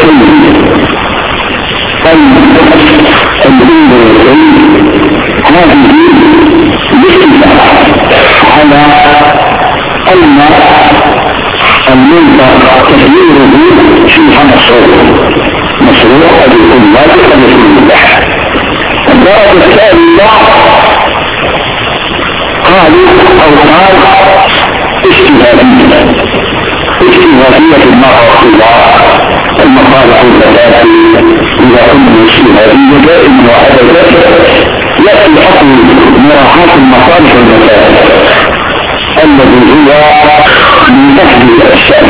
هذه بالاتفاق على أن المنكر تغييره فيها مشروع قد يكون واجب قد يكون مباح. الدرجة الثانية قالوا أو قال اجتهادية المصالح الثلاثة إذا كنا اجتهادية دائما وأبدا يأتي حكم مراعاة المصالح الثلاثة الذي هو من أهل الأشياء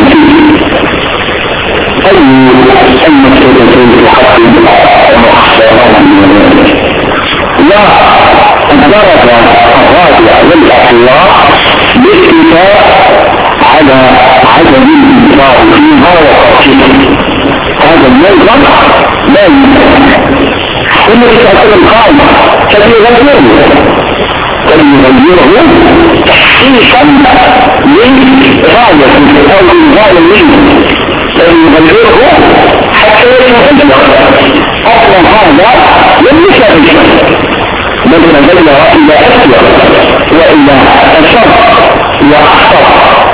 أي المسألتين تحكم مخصوصا من ذلك لا الدرجة الرابعة للأخلاق بالاتفاق على عدم الإنكار فيها وقتها هذا المنكر لا يمكن النبي صلى الله عليه وسلم قال فليغيره تحقيقا لغاية أو لغاية منه فليغيره حتى يتغير أصلا هذا لم يشارك بل تغير إلى أسوأ وإلى أشر وأخطر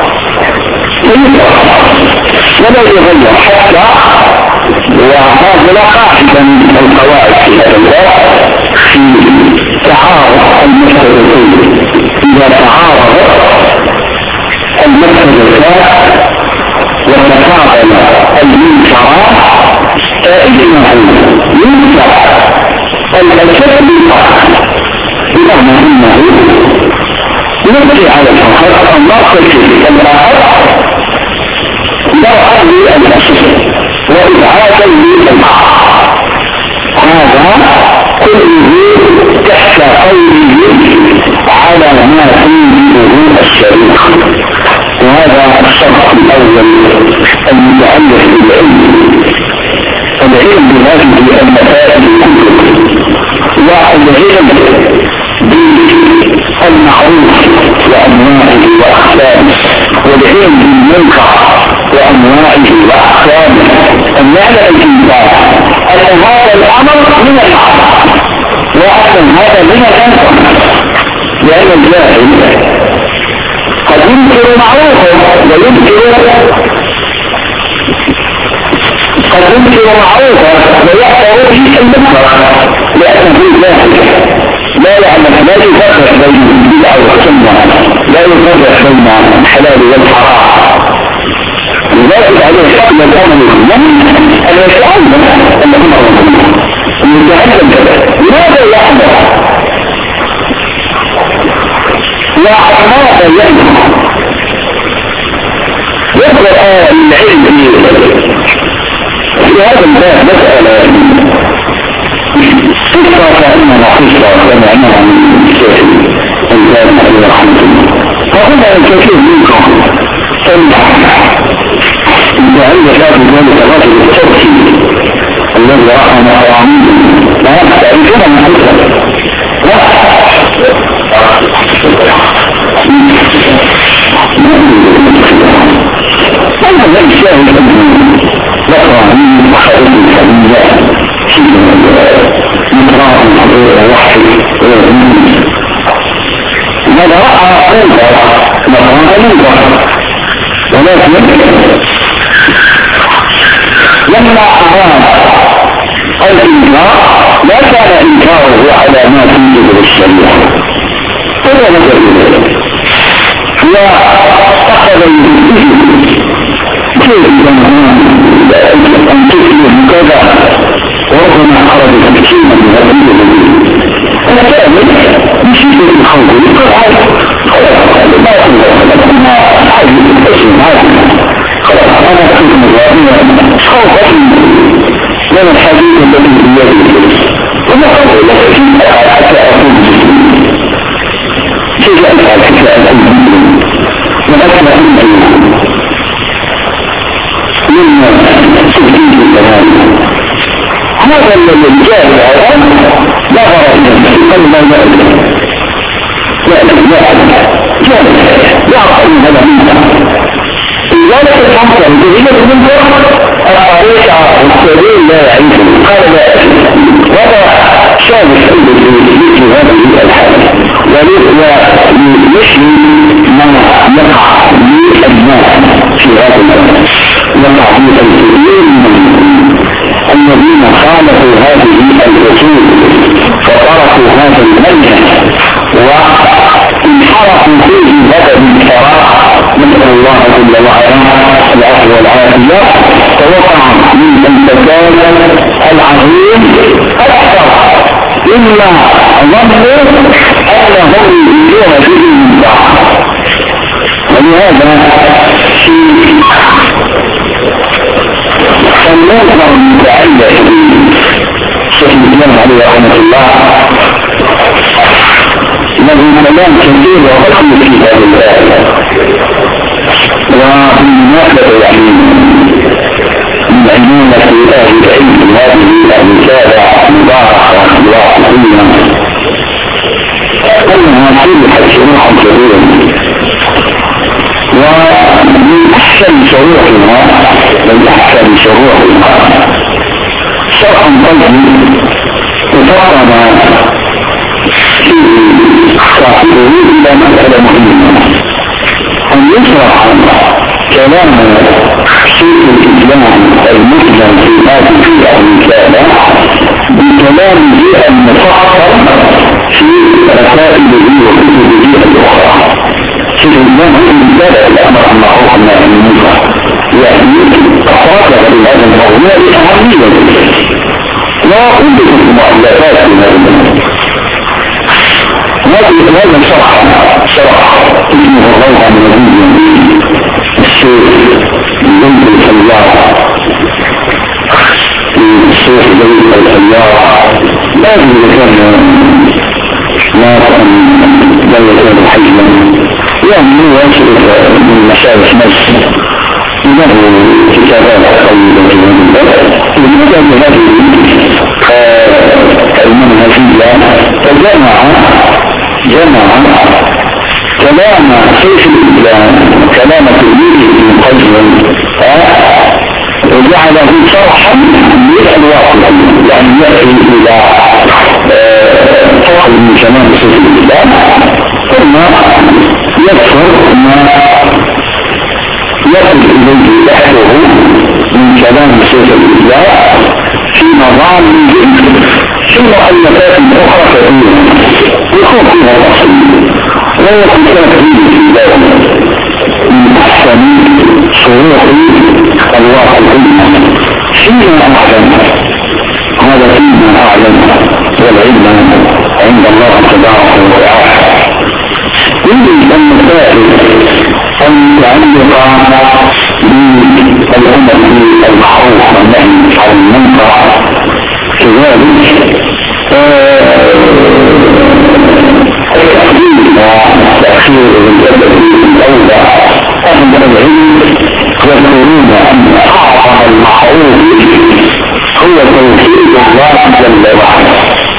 ولا يغير حتى وهذا لا قاعدة من القواعد في هذا الوقت في تعارض المسألتين إذا تعارض المسألتان وتفاضل المنكرات فإنه ينكر الأشد بمعنى أنه يبقي على الفقر الناقل في الآخر درعا للأسف وإبعادا للمع هذا كله تحت قوله على ما فيه الشريك وهذا الشرط الأول المتعلق بالعلم العلم بهذه المسائل والعلم بالمعروف وأنواعه وأحكامه والعلم بالمنكر وأنواعه وأحكامه أن يعلم الإنسان أن هذا الأمر من المعروف وأن هذا من المنكر لأن الجاهل قد ينكر معروفه وينكر معروفه ويحضر به المنكر لأنه جاهل لا يعلم لا يفرق بين البدع والسنة لا يفرق بين الحلال والحرام لذلك عليه الحق يتعلم من أن يتعلم أنه يتعلم كذا لماذا يعلم وماذا يعلم يقرأ العلم في هذا الباب مسألة قصة كأنها قصة سمعناها من الإنسان عليه رحمة الله فهنا الكثير منكم إذا عند ذلك الرجل التركي الذي رأى محرامين لا تعرفون من قصة أنا ذلك شاهد ذكر من محارب الحمية مقرار حضور وحي ماذا رأى أنظر مقرار أنظر ولكن لما أراد الإنكار لا كان إنكاره على ما توجد الشريعة ولا نظر إليه وأخذ يجب كيف يمكن وربما خرج بكلمة من هذا الثاني بشدة الخوف خلاص ما عادي الاسم عادي خلاص انا كنت مضارية خوفا من الحديث الذي بيده وما خوف لك حتى اقول كيف افعل حتى اقول وأسمع مما تبديه الكلام هذا الذي جاء العالم لا غرض قبل ما يأتي يعقل هذا منها لذلك الحمد لله المنكر الطريقة والسبيل لا يعيشه قال لا وضع شابه مثل هذه الحالة ويشمل ما يقع للأجماع في هذا الأمر يقع في الكثير الذين خالفوا هذه الأصول فتركوا هذا المنهج وانحرفوا فيه هذا الانحراف نسأل الله جل وعلا العفو والعافية فوقع من الفساد العظيم أكثر إلا ظنوا أنهم يجيون به من بعض ولهذا في المنكر المتعلق شيخ الإسلام عليه رحمة الله له كلام كثير وضخم في هذه الآية وبالمناسبة يعني من عينونة أهل العلم هذه الرسالة مباركة وعظيمة أنها توضح شروحا كبيرا ومن أحسن شروحها شرح قلبي تفرد فيه صاحبه إلى مسألة مهمة أن يشرح كلام شيخ الإسلام المسلم في هذه الرسالة بكلامه المفصل في رسائله وكتبه الأخرى شيخ الإسلام هو الرسالة الأمر المعروف والنهي عن المنكر يعني أخرج هذا الموضوع لأهميته وكل المؤلفات في هذا الموضوع هذا شرح اسمه الروضة من الشيخ زيد الفياض الشيخ زيد الفياض لا يمكن لا يكون حجما يعني هو يشرف من مشايخ مصر له كتابات طويلة جدا لماذا هذه المنهجية فجمع كلام شيخ الإسلام كلام تلميذه ابن القيم وجعله شرحا للواقع يعني يأتي إلى فصل من كلام شيخ الإسلام ثم يذكر ما يصل إليه بحثه من كلام شيخ الإسلام في نظام في مؤلفات أخرى كثيرة يكون فيها تفصيل ويكون فيها تفصيل في ذلك من أحسن شروح الواقعية فيما أعلم هذا فيما أعلم والعلم عند الله تبارك وتعالى يجب أن نسائل المتعلقة بالأمر المعروف والنهي عن المنكر كذلك تأخير الجبل الأولى أهل العلم يقولون أن أعظم المعروف هو توحيد الله جل وعلا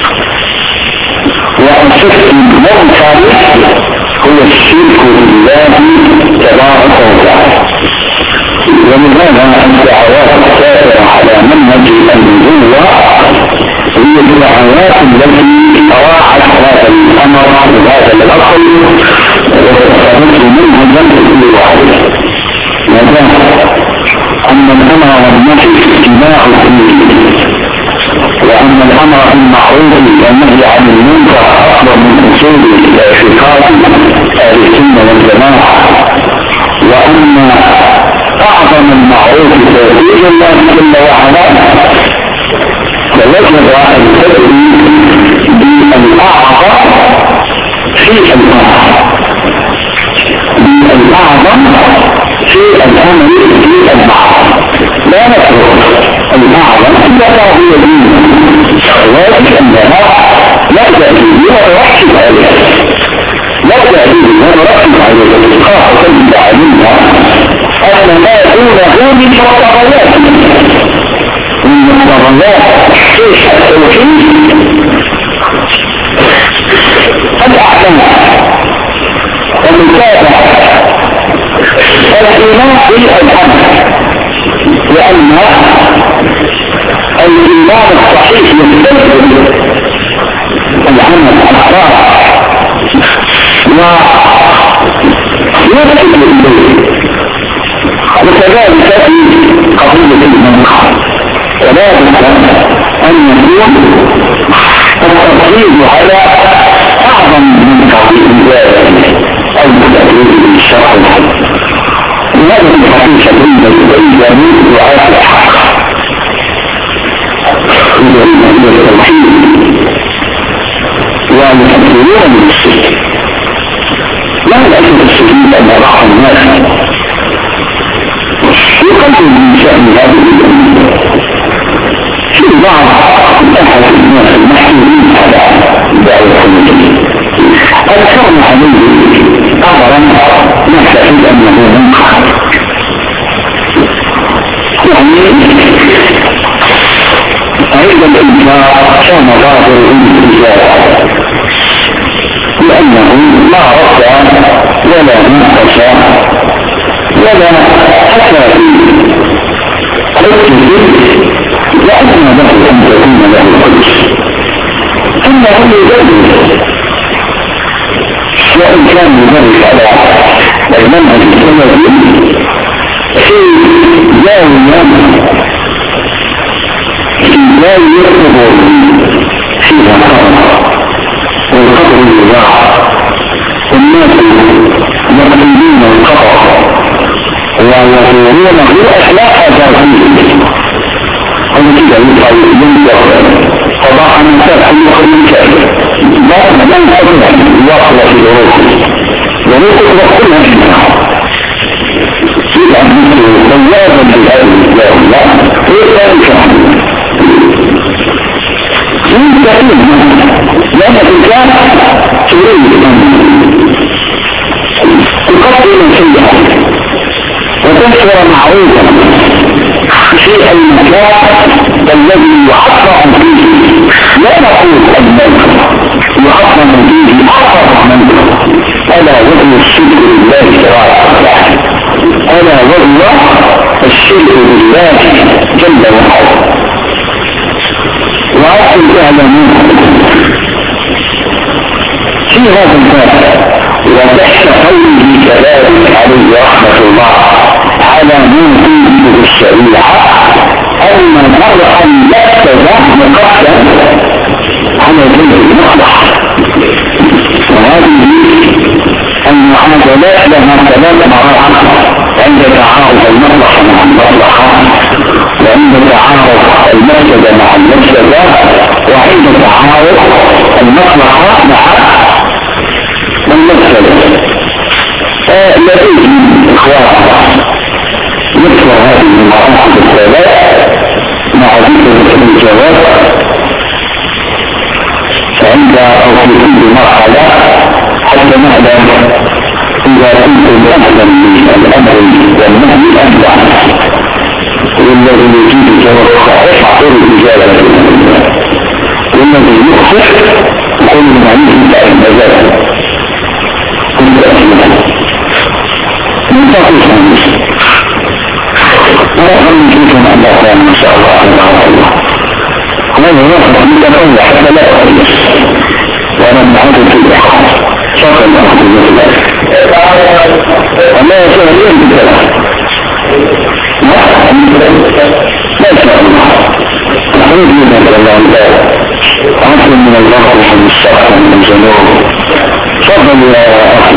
وأن تفهم المنكر هو الشرك بالله تبارك وتعالى ولهذا الدعوات السائرة على منهج النبوة هي الدعوات التي راعت هذا الأمر وهذا الأصل وتستمر منهجا لكل واحد وذلك أن الأمر والنهي اجتماع الدين وأن الأمر بالمعروف والنهي عن المنكر أصل من أصول الاعتقاد أهل السنة والجماعة وأن أعظم المعروف توحيد الله جل وعلا وجب أن تدري بالأعظم في الأمر، بالأعظم في الأمر في البعض، لا نترك الأعظم إلا ما هو دين، واجب أنها نبدأ به ونركز عليه، نبدأ به ونركز عليه خاصة إذا علمنا أن ما دونه من مقتضيات في التوحيد الأحكام ومتابعة الإيمان بالأمر، لأن الإيمان الصحيح يستلزم العمل الصالح ويرشد إليه، وكذلك في قضية المنكر ولا بد أن يكون التركيز على أعظم من قضية ذلك أو تدريب الشرع، وهذا في حقيقة الإيجابي دعاة الحق يريد التوحيد ويفكرون بالشرك. لا الأسف الشديد أن بعض الناس يقدم من شأن هذه الأمور في بعض أحد الناس المحسوبين على دعوة المسلمين أذكرنا عليه أمرا نعتقد أنه منكر، يعني عند الإنكار كان ظاهره بالإجابة، لأنه لا رفع ولا منقصة ولا حتى في حجة لأن له أن تكون له القدس، إنه يجرب وإن كان يدرس على المنهج السلفي في زاوية القبور فيها قبر والقبر يباع والناس يقلدون القبر ويقولونه أخلاق ذاتيه، هم كده ينطق قضاء النساء أن يخرج كافر لا يستطيع يواصل في ظروفه وكلها منها يبقى مثل طيابا بهذه الدولة ويبقى يستطيع لأن الإنسان تريد أن تقدم شيئا وتنشر معروفا في المكان الذي يحرم فيه، لا نقول الموت يحرم فيه أكثر منه، ألا وهو الشرك بالله تعالى، ألا وهو الشرك بالله جل وعلا. وأنتم تعلمون في هذا الباب وتحت قوله كذلك عليه رحمة الله على موجوده الشريعة أن مرءا يكتب مقدم على جنب المصلحة، وهذه المعادلات لها ثلاث مراحل عند تعارض المصلحة مع المصلحة، وعند تعارض المفسدة مع المفسدة، وعند تعارض المصلحة مع المفسدة. لديه إخواننا مثل هذه المراحل الثلاث مع ذكر الجواب عند أو في كل مرحلة حتى نعلم إذا كنتم أهلا بالأمر والنهي أم لا، والذي يجيب الجواب الصحيح معقول الإجابة، والذي يخطئ يكون من عليه الإجابة كل أسئلة من تقول ورغم من كيفنا الله تعالى إن شاء الله هذا هو يوافق من حتى لا أخلص وأنا معادل في الإحقاق شكرا لأخذ الله الله يسأل اليوم بالثلاث لا شاء الله أخرج من الله عفو من الله ومن الشرع ومن الجنوب. تفضل يا أخي.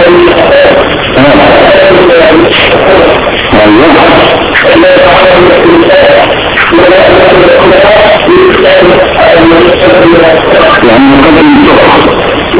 أيوه يعني قبل الظهر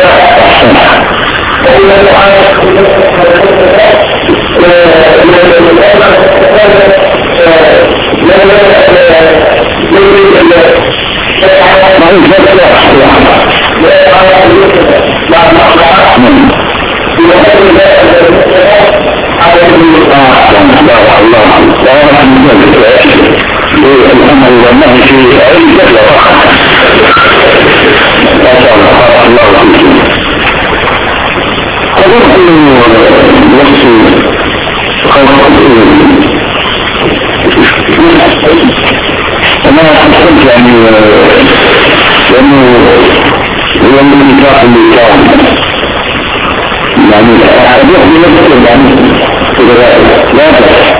الأمر والنهي في عدة فقط. ما شاء الله فيكم. أقول أنه نفسي أنا أحسنت يعني لأنه هو الاتفاق بالكلام يعني أحدث بنفسه يعني لا بس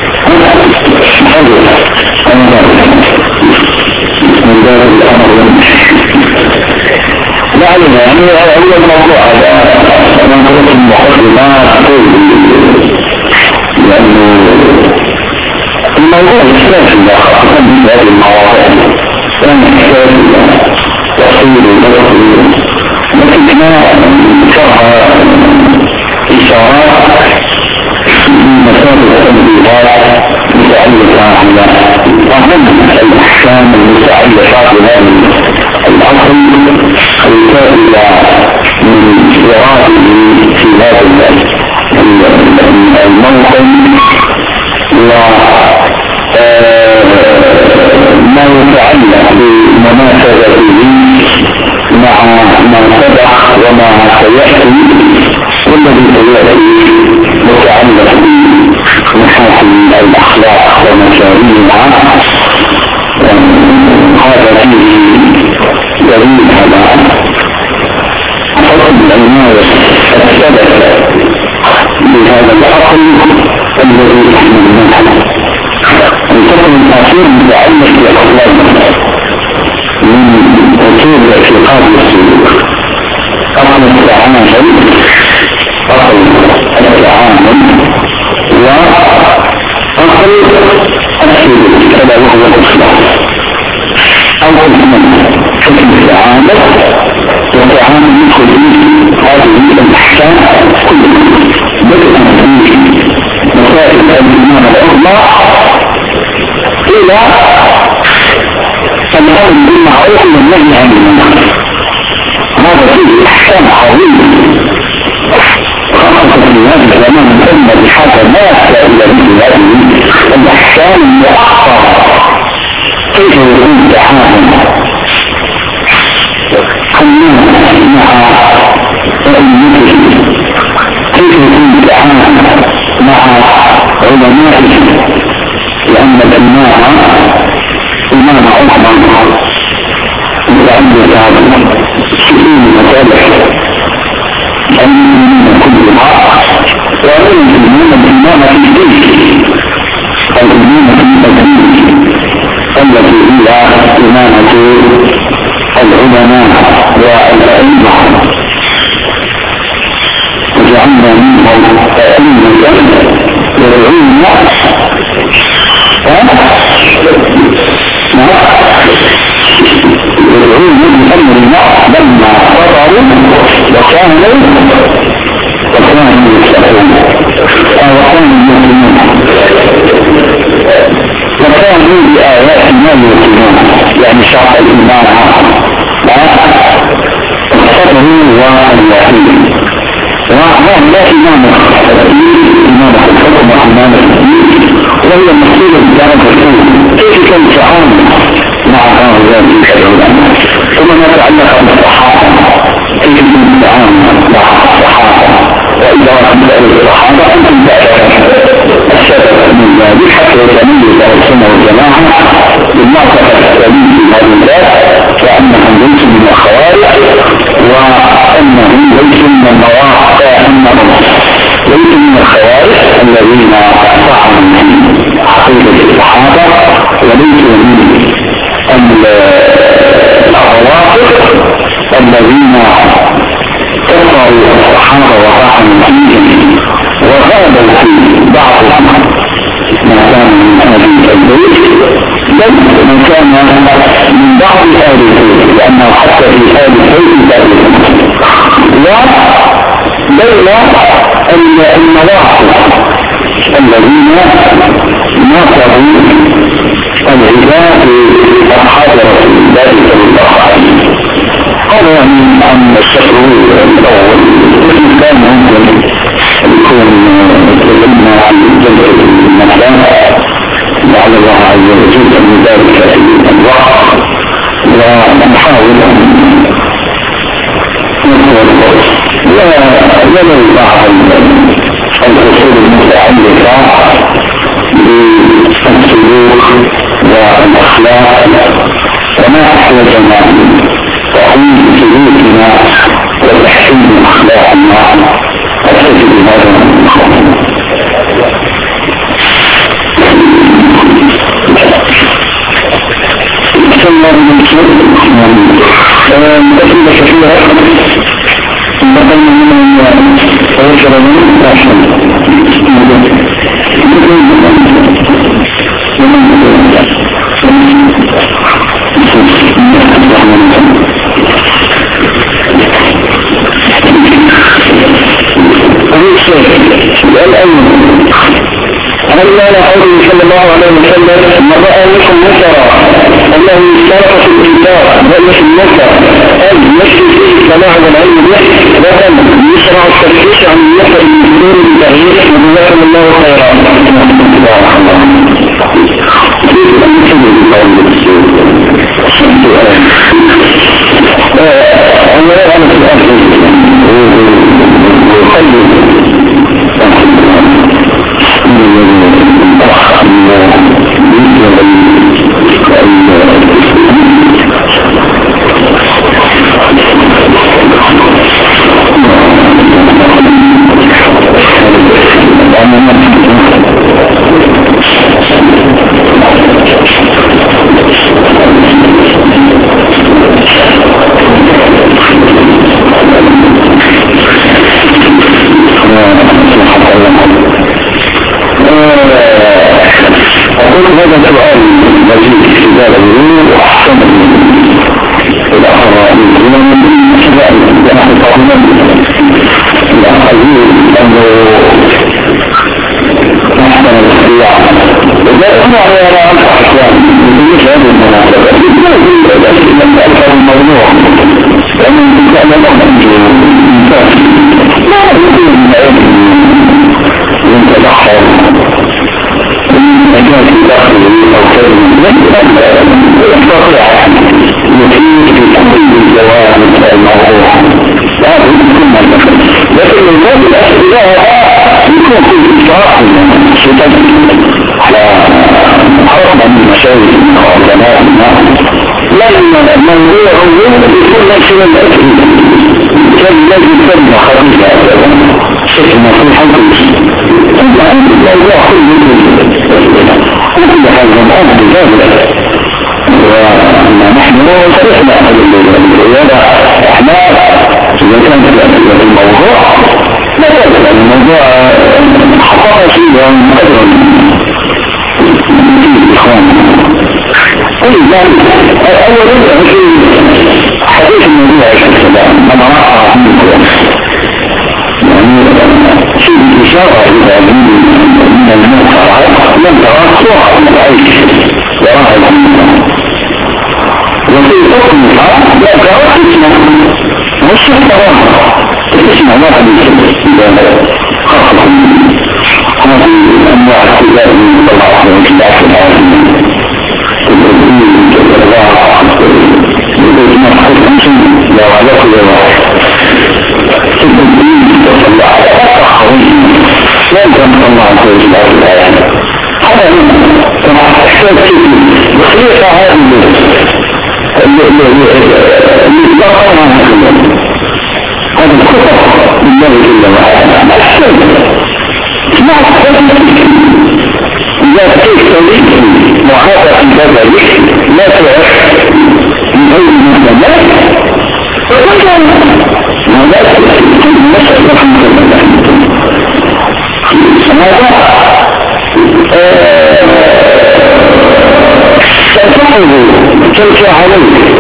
لا علم يعني هو الموضوع هذا أنا قلت المقدمات لأنه الموضوع يحتاج إلى خاصة بهذه المواضيع كان يحتاج إلى تفصيل وتفصيل لكن ما شرح إشارات مسائل التنبيهات متعلقة على أهم الأحكام المتعلقة بهذا الأصل الكائنة من إراده في هذا الموطن وما يتعلق بمناسبته مع ما سبق وما سيأتي والذي سيأتي متعلق بمحاسن الأخلاق ومشاريعها هذا فيه دليل على فضل العناية السبب بهذا العقل الذي يحملنا الفضل الأخير متعلق بالأخلاق من أصول الاعتقاد والسلوك أصل التعامل وأصل السلوك ألا وهو الإصلاح أول من حكم التعامل والتعامل يدخل فيه هذه الأحكام كلها بدءا من مسائل الإيمان العظمى إلى الأمر بالمعروف والنهي عن المنكر هذا فيه أحكام عظيمة خاصة في هذه الزمان الأمة بحاجة ماسة إلى مثل هذه الأحكام المؤخرة كيف يكون التعامل مع أئمته كيف يكون التعامل مع علمائه لأن الإمام إمام عظمى متعدد سئول مصالح المؤمنين كلها ويجب الإمام في الدين الإمام في الدين التي هي إمامة العلماء والأئمة وجعلنا منهم أئمة يدعون يدعون بأمر الله لما صبروا وكانوا يسألون وكانوا بآياتنا يوقنون يعني شرع الإيمان الصبر واليقين وهذا إمام الدين إمام الحكم وإمام الدين وهي مسؤولة بدرجة الأولى كيف كان التعامل مع هؤلاء العلماء ثم ما يتعلق بالصحابة كيف يكون التعامل مع الصحابة وإذا رحمت الصحابة أنتم السبب من ذلك حتى يتميز السنة والجماعة بالمعتقد السليم في هذه البلاد فأنهم ليسوا من الخوارج وأنهم ليسوا من المواقع أنهم ليسوا من الخوارج الذين طعنوا في عقيدة الصحابة وليسوا من الروافض الذين كفروا الصحابة وطعنوا فيهم وغابوا في بعضهم ما كان من هذه البيت بل من كان من بعض آل البيت لأنه حتى في آل البيت وبين المواقف الذين ناصروا العباد بأصحاب رسول الله صلى الله عليه وسلم. هذا يعني عن الشكر الأول الذي كان ممكن يكون تكلمنا عن جزء من المكان لعل الله عز وجل أن يبارك في الوقت ونحاول ولو بعض الأصول المتعلقة بالسلوك والأخلاق وما أحوجنا تحويل سلوكنا وتحسين أخلاقنا أكتب بهذا المخاطر. بسم الله الرحمن الرحيم. أسئلة كثيرة بقي من توجه من أحسن هل لا قوله صلى الله عليه وسلم من رأى منكم منكرا أنه اشترك في الإنكار رؤية المنكر أن يشرك فيه السماع والعلم به وأن يشرع التفتيش عن المنكر المسلول بتغييره وجزاكم الله خيرا. أولا أنا في الأرض ويخلي هذا سؤال لذيذ في ذلك وأحسن الآخر من نحن طالبا الأخذين أنه أحسن الاختيار وذلك هنا على أنت أحسان مثل هذه المناسبة الأسئلة الموضوع لأنه كان نحن ما يمكن أن يتدخل مجال داخل أو كلمة لن يستطيع يفيد في كل الجوانب الموضوع لا يمكن ما يفعل لكن الوقت الأسئلة يكون في إصلاح على حرصنا من المشاهد وعلمائنا لأن الموضوع يكون نفس الأسئلة كالذي تم خريجة شكنا في الحديث ثم أنت الموضوع كل هذا الأمر بذلك ونحن صرحنا بالرياضة احنا إذا كانت الموضوع لا يجب الموضوع حقق فيه قدر فيه الإخوان ولذلك أولا في حديث النبي عليه الصلاة والسلام من رأى منكم يعني في الإشارة إلى من المنكرات لم ترى صورة من العيش وراء المنكر وفي حكمها لا ترى اسمه مش تراها اسمه واحد إذا خاصة هذه أنواع الكتاب من الله وجل في العالمين الدين الله يقول ما حكم لا علاقة الدين الله لا يمكن الله عز وجل هذا كما احتاج بخليقة هذه اللي ضررها هذا الكفر بالله جل وعلا احتاج ما احتاج إذا تستطيع معافاة بدنك لا تعرف من غير المسلمات فكان هذا كل مسألة الحمد لله هذا تأخذ تلك عليه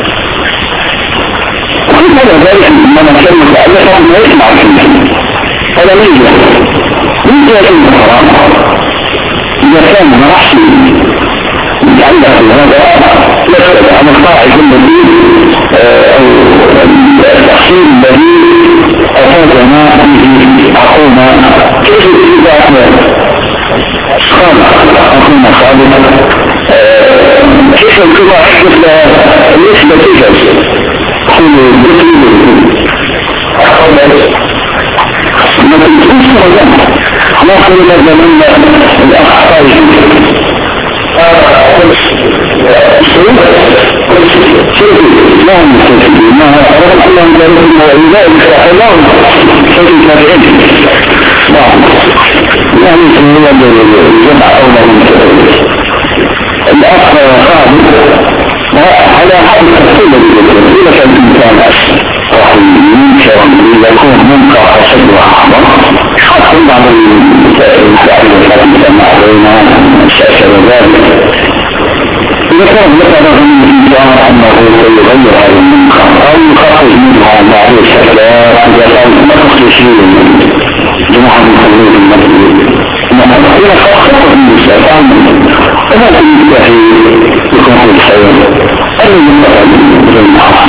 كل ذلك ما نسمى متعلقا ما يسمع فيه هذا من جهة الحرام إذا كان رأسي يتعلق هذا يسأل عن القاعد الذي أو التحصيل الذي أفادنا به أخونا كيف إذا قال أخونا خالد كيف الكبار مثل النسبة تجد كل ما تنسوش رجل ما قلنا زمان الأخ طيب لا مستفيد ما رغم أنهم ذلك وإذا إخلاهم فإن تابعين يعني سنوى الجمع أولا من الأخ خالد على حد التفصيل إذا كان الإنسان منكرا يكون منكر أشد وأعظم حتى بعض المسائل التي تجمع بين الشاشة وذلك إذا كان مثلا الإنسان أنه سيغير هذا المنكر أو يخرج منها بعض الشكلات إذا كان ما تخرجين جماعة المخلوق المسجد إذا خاصة الإنسان فما يستحيل يكون الخير أن يمكن للناس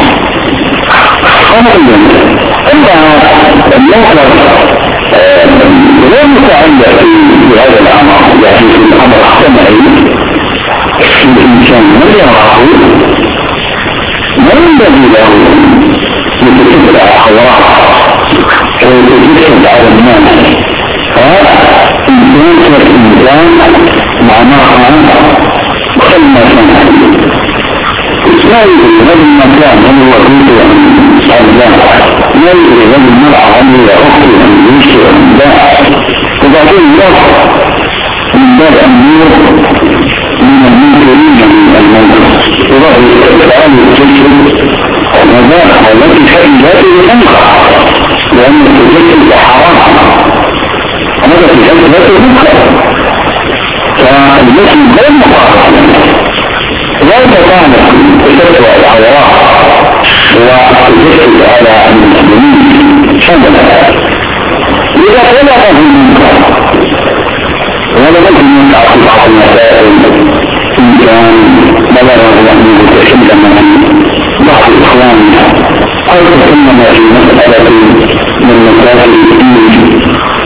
أمريا إلا المنكر لا يتعلق بهذا الأمر يعني في الأمر احتمالي الإنسان من يراه ما ينبغي له يتكبر على حواره ويتجسد على الناس فإنسان كالإنسان معناها خلنا سنة لا يدري هذا المكان هل هو بيته أم الله لا يدري هذا المرأة هل هي أخته أم بيته أم لا وبعدين يرى من باب أمير من المنكرين من المنكر ورأي تعالي الجسد وذاك والتي شيء ذاته منكر لأن الجسد حرام هذا في حد ذاته منكر فالمسلم غير مقارنة لا يتطابق بفتوى العوراء وتجسد على المسلمين شملا إذا طلبه المنكر ولا ممكن ينفع في بعض المسائل إن كان بلغه أنه يتكلم عن بعض إخواننا أو تكلم في مسألة من مسائل الدين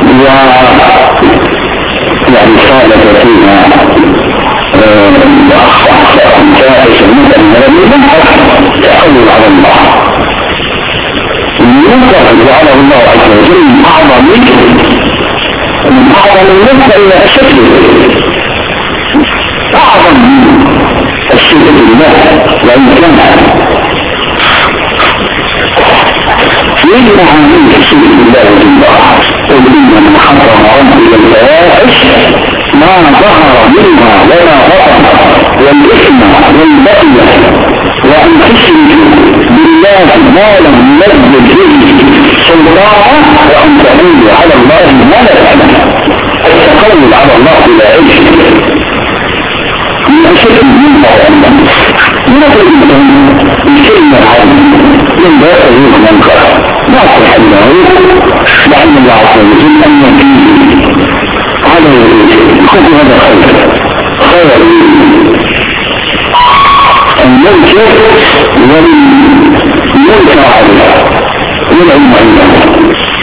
يعني صالة فيها فائش المسألة لمنحف تحول على الله المنحف جعله الله عز وجل من أعظم المنحف إلى أشد أعظم الشرك بالله وإن كان يجمع من الشرك بالله والله قل من حرم ربي الفواحش ما ظهر منها ولا بطن والإثم والبغي وأن تشركوا بالله ما لم ينزل به سلطانا وأن تقولوا على الله ما لا تعلم التقول على الله بلا علم من أشد من الله نقول بكلمة العلم من ذات الروح منكر لا تحله لأن الله عز وجل أن يكيه على خذ هذا خير المنكر والمنكر عليه والعلم عنده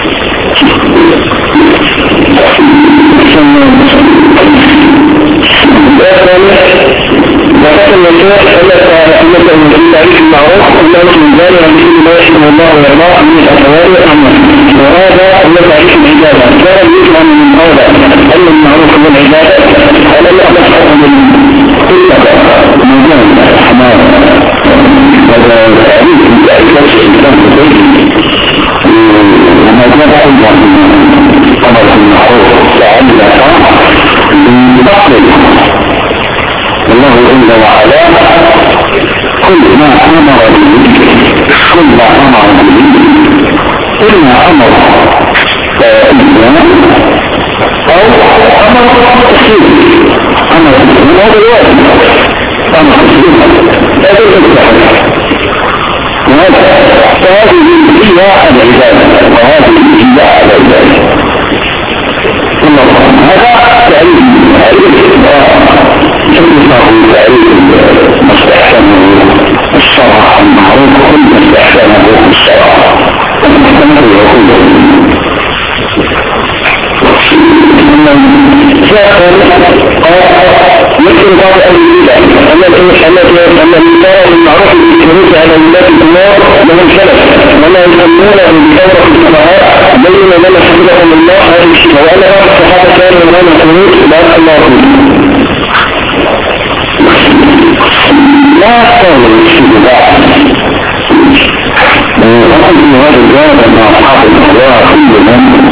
وقال النساء أنك من التعريف المعروف أنه من ذلك مثل ما يحكم الله ويرضاه من الأقوال والأعمال وهذا هو تعريف العبادة كان يجمع من هذا أن المعروف هو العبادة فلا يأبس من كل مجال الحمام هذا تعريف من تعريفات الإسلام بطيء وما كان أيضا أمر المعروف لعلها ببطل الله جل وعلا كل ما امر به إلا امر الاسلام او امر التسليم امر الاسلام هذا الواجب مقام التسليم هذا التحريف. فهذه هي العبادة وهذه هي العبادة. هذا تعريف الله تعريف ما استحسنه الشرع المعروف كل ما استحسنه الشرع مثل بعض البدع الذي ترى المعروف بالخروج على ولاة الامور لهم سلف ولا يسمونه بدورة الفقهاء بين لنا حفظهم الله هذه الشيء وانا الصحابه كانوا يرون الخروج بارك الله فيهم. لا تقول الشبهات وقد في هذا الجانب ان اصحاب الاهواء كلهم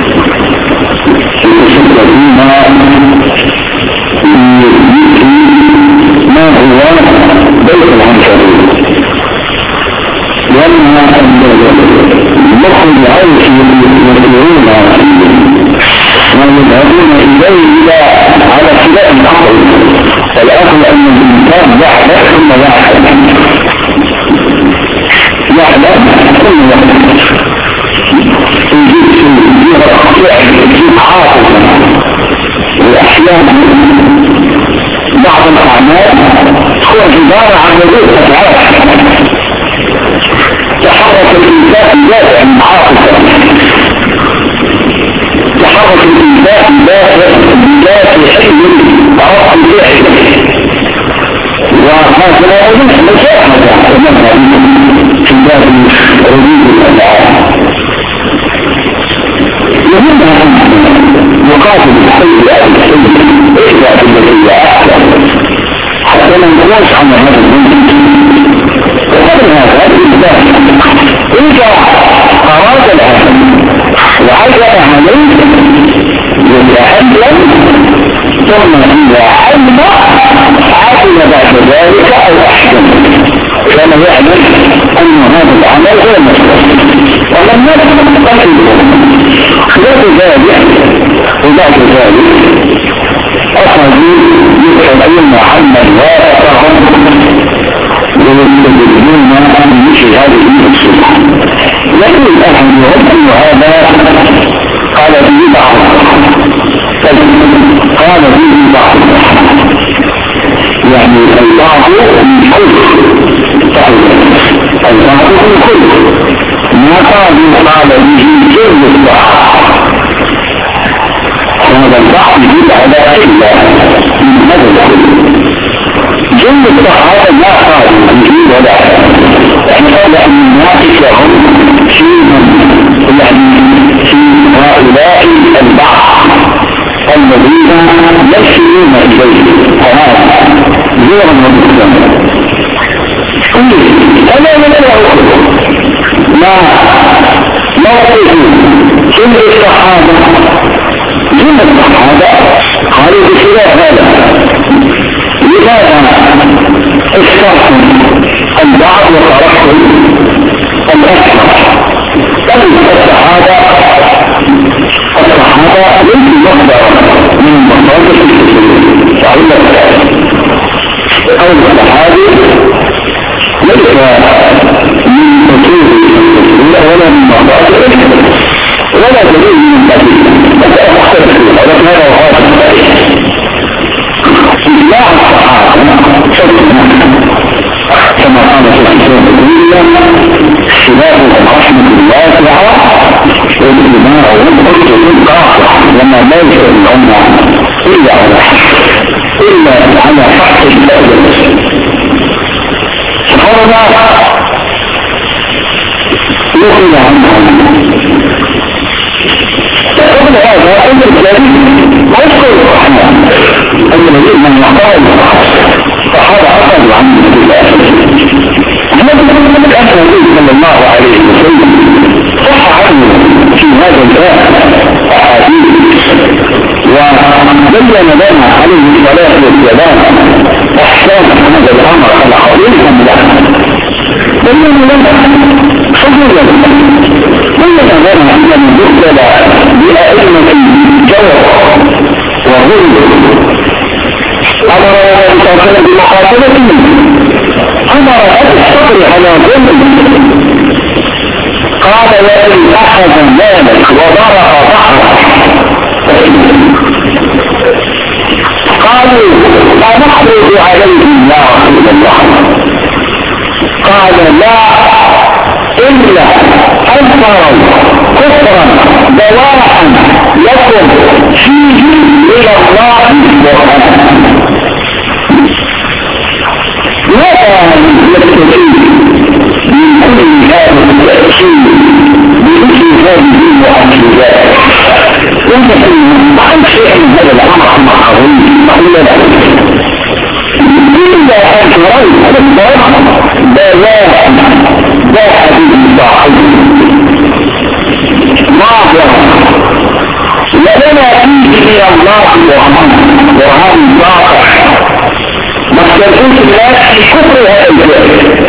يتشبهون ما هو بيت العنكبوت لأن المخرج عيش يسيرون ويذهبون إليه على خلاف الأصل. الأصل أن الإنسان يحدث ثم يحدث ثم يجيب حافظا وأحيانا بعض الأعمال هو عبارة عن وجود أفعال تحرك الإنسان دافع حافظا تحرك الإنسان دافع حلم عرف الفعل وهذا مشاهدة في باب ردود الأفعال. ومنها يقاتل السيئة إحدى بالتي أحسن حتى ما نقوش عن هذا الجنة. وقبل هذا الإنسان إذا أراد الأهل وعجل عليه يتحلم ثم إذا حلم عقل بعد ذلك أو أحسن كان يعلم أن هذا العمل هو مسلم ولم يكن قتله. وبعد ذلك أخذوا يتحلون عما وافقهم ويستدلون عن مثل هذه الصفة. يقول أحدهم أن هذا قال به بعض يعني البعض من كل البعض من كل ما قال به جل الصحة. هذا البعض يجب على إلا من هذا الكل جل الصحة ما قال به ولا يعني قال أن الناس لهم في هؤلاء البعض الذين يسلون إليه هذا زورا ومسلما ألا ما وقفوا كل الصحابة جمع الصحابة قالوا بخلاف هذا. لماذا استرحوا البعض وتركوا الأكثر؟ الصحابة ليس مصدر من مصادر التسليم فعلا قول الصحابي ليس من أصول التسليم ولا من مصادر ولا دليل من التسليم مسألة مختلفة ولكن هذا هو غاية إتباع الصحابة كما قال في الكتاب خلافهم رحمة الله تعالى والإماء والقدس القاطع لما لا يشعر الأمة إلا على حق الفائدة. سبحان الله يخل عنهم قبل هذا أن الجديد ما يذكر الرحمن أن الذين من يقال فهذا أخذ عن الله. النبي صلى الله عليه وسلم صح عنه في هذا الباب أحاديث وبين لنا عليه الصلاة والسلام أحسان هذا الأمر العظيم له. بين لنا حضورا بين لنا أن نبدل بأئمة الجور وغلب أمر الله عليه وسلم بمقاتلته أمر الصبر على ظلم. قال وإن أخذ مالك وضرب ظهرك قالوا أنخرج عليهم يا رسول الله؟ قال لا إلا أن تروا كفرا بواحا لكم فيه إلى الله برهان. ماذا نستفيد من كل هذا التأكيد بمثل هذه المعجزات؟ ونحن عن شيء من هذا الأمر معروف مقلنا إلا أن تروا كفرا بواحا لا حديث صاحب ظاهر لنا فيه من الله برهان واضح مختلفون الناس في كفر هذا الجهل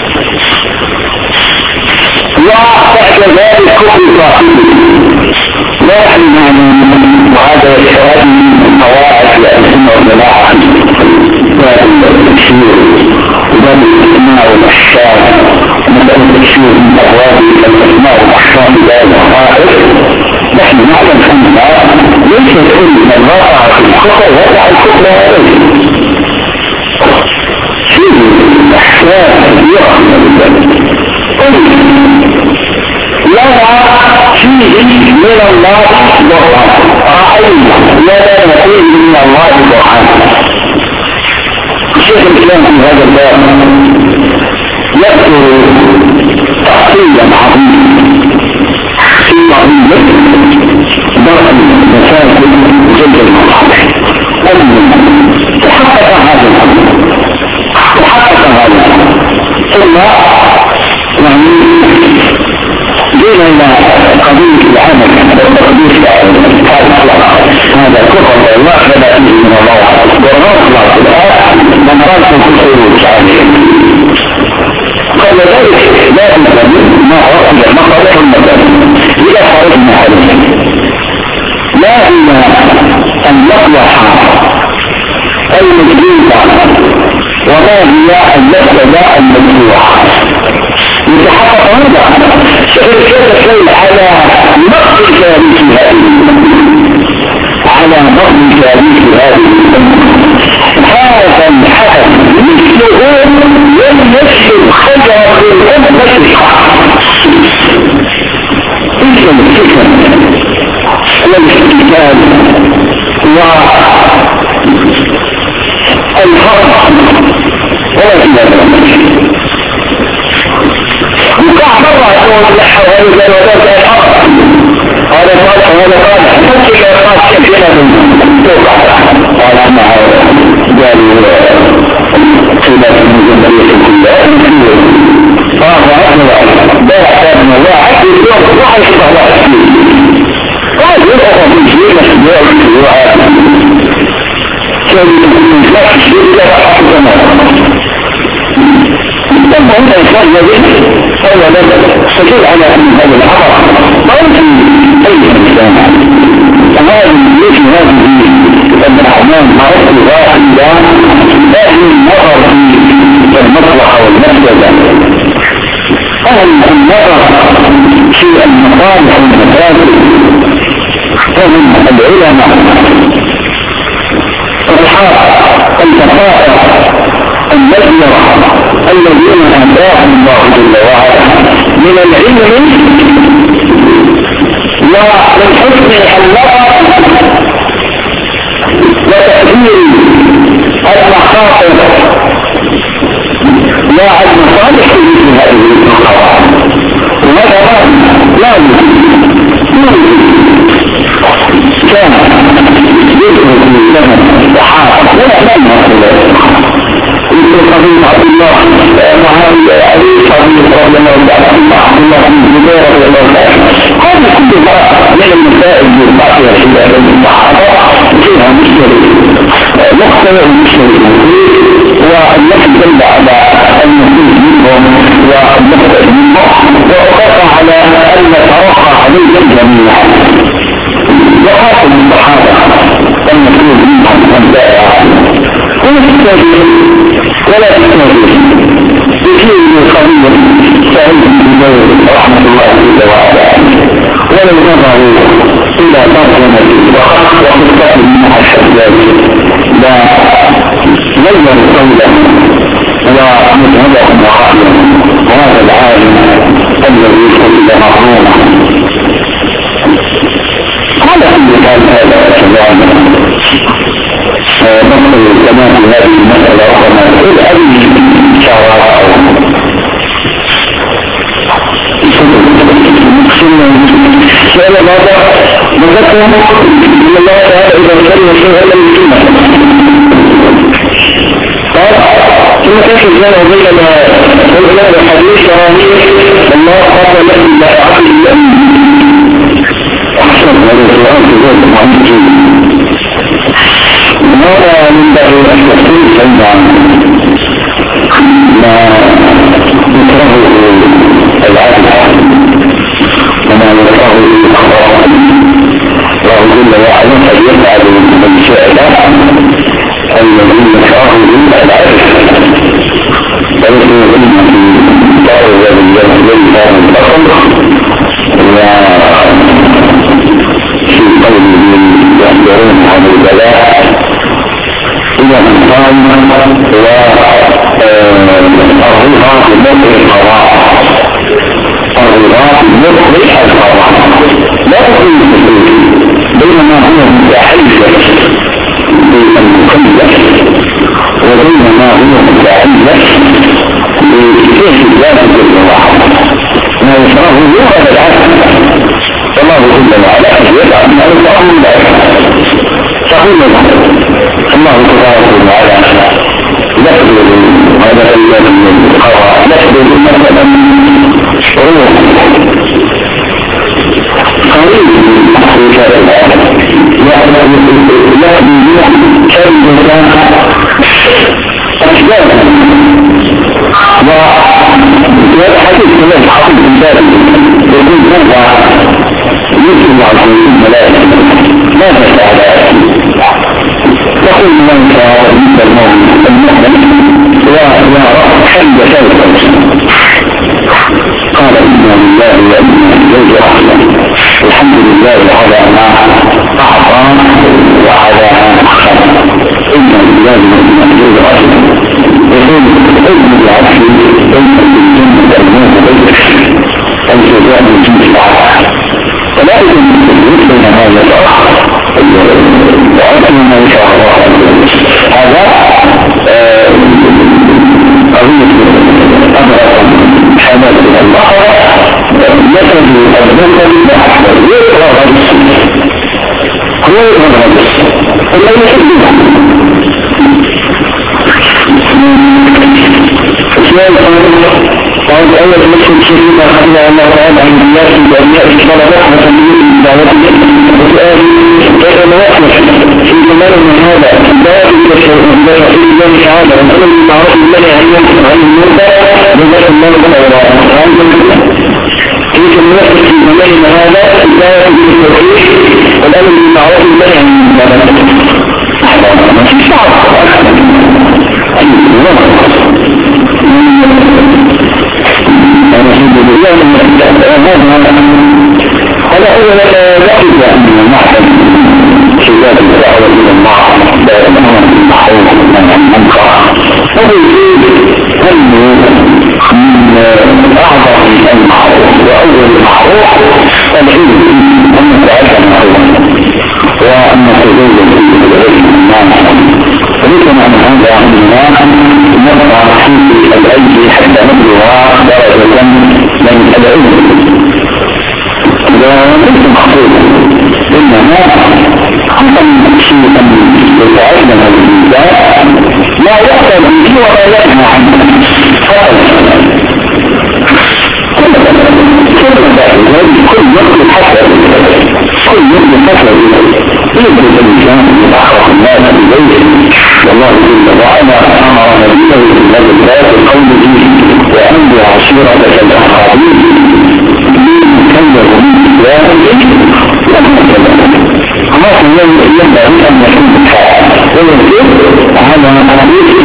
وبعد ذلك كفر صاحبه لا حين وهذا الشهاد من قواعد الأسمة والجماعة باب التكفير وباب الإسماء والأحكام وباب التكفير من أبواب الإسماء والأحكام باب الحقائق. نحن نعلم أن ليس كل من وقع في الكفر وقع الكفر عليه فيه أحكام كبيرة من ذلك لنا فيه من الله برهان. رأينا لنا فيه من الله برهان. الشيخ الإسلام في هذا الباب يذكر تفصيلا عظيما في قضية درء المفاسد جلب المصالح تحقق هذا الأمر ثم يعني جينا إلى قضية العمل وقضية هذا كفر والله فلا فيه من الله ورغم الآن من رأسه كفر عليه. قبل ذلك لا يمكن ما هو إلى مصالح المدن إلى خارج المحلين لا إلا أن يصلح المجيطة وما هي أن يبتدأ المجيوح يتحقق هذا كيف شيء على نقض تاريخ هذه على نقض تاريخ هذه هذا الحدث مثله لم يشهد خجر الأمة تلك الفتن والاستقتال والحرب ولا إلى وقع مرة يقول لحا وإذا وذلك الحرب هذا صالح وهذا صالح فكك يقاس كثيرا من توقع قال مع قالوا خلاف المجمعية كلها فهو أهل لا يحتاج من الله عكس اليوم روح يشبه الله قال يلقى في شيء مسؤولية وعاد كان من ذلك الشيء لا يحتاج ثم هنا إنسان يجب فهو لازم سكيل على أن هذا العرب ما يمكن أي إنسان وهذه يجب هذه الأعمال معرفة واحدة لازم النظر في المصلحة والمفسدة أهل النظر في المصالح والمفاسد هم العلماء أصحاب الفقائر النذرة الذين أهداهم الله جل وعلا من العلم ومن حسن النظر وتقدير المخاطر والمصالح في مثل هذه القضايا وهذا لا كان يدخل في الزمن وحاط ولا مثل قضية عبد الله وهذا عليه قضية رضي الله عنه عبد الله بن زبير رضي الله عنه هذه كلها من المسائل الباقية في هذه الصحابة فيها مشكلة مختلف مشكلة والنفس دل على المسلم منهم والنفس منهم وقطع على أن نتوقع عليهم جميعا وقاتل الصحابة المسلم منهم أن لا يعلم تستهزئ ولا تستهزئ بكثير من القضية سعيد بن جبير رحمة الله تعالى ولو نظروا إلى ترجمة وخطة من الحجاج لا غير قوله ومذهبهم ورأيهم وهذا العالم الذي كتب مظلوما على كل حال هذا كلام نقل كمان هذه المسألة ربما تقول أي شعراء سؤال هذا نذكر من الله تعالى إذا كان شيئا لم يتم قال ثم كيف الزمن بينما قلنا الحديث رامي الله قال لكم لا عقل الله أحسن هذا السؤال في ذلك مهم جدا وهذا من بعض التفصيل سيدا ما يكرهه العدل وما يكرهه الأخبار الله جل وعلا قد يفعل من شاء له الذي يكرهه العدل فليس يظن في دعوة الذي لا ينتقل وفي قوله يحضرون عن البلاء إذا قال والرضا بمطر القضاء الرضا بمطر القضاء لا تكون بينما هو متحيز بالمكلف وبينما هو متحيز بكيف ذلك الرضا ما يشرحه هو العدل فالله جل وعلا يدعى من الله من ذلك صحيح الله تبارك وتعالى يخبر هذا الذي قرأ يخبر مثلا روح قريب في شارع العالم يخبر كلمة أشباها وحديث كمان حقيق الإنسان يقول هو يسمع عن الملائكة ماذا فعل يقول من كان المؤمن يا رب حل شيئا قال إنا لله وإنا إليه راجعون الحمد لله على ما أعطى وعلى ما أخذ إنا لله وإنا إليه راجعون يقول ابن العبد ليس بالجنة الموت بيت الجزاء من جنس العبد فلا يمكن ما يتأخر وأكل ما يشاء الله هذا قضية أمر حمد الله يخرج الذنب لله ويقرأ غرس ويقرأ غرس ولا يحبه قال أول مسلم شريف أخذ الله تعالى عن الناس بأنياء إكبر رحمة من دعوته وسؤال كيف نوقف في زمان من هذا لا يكشف الله في الله تعالى وأن المعروف الذي عن المنكر بذلك الله تعالى كيف نوقف في زمان من هذا لا يكشف التوحيد والأمر بالمعروف الذي عن المنكر ما في صعب هذا هو يجب أن نحفظ شباب الدعوة إلى الله دائما بالمعروف والنهي عن المنكر وهو أنه من أعظم المعروف وأول المعروف العلم أن نتعلم أولا وأن نتزوج في العلم وليس معنى هذا أننا نبقى في العلم حتى نبلغ درجة من العلم وليس مقصودا إنما خطا شيئا يتعلم الإنسان لا يقبل به ولا ينهى عنه فقط كل يقبل حسب يقبل الإنسان يتعرف الناس ببيته والله جل وعلا أمر نبيه في هذا الباب بقوله وأنذر عشيرتك الأقربين ليكلف من إسلامه الله ينبغي أن يكون بالحق ويمكن هذا حديث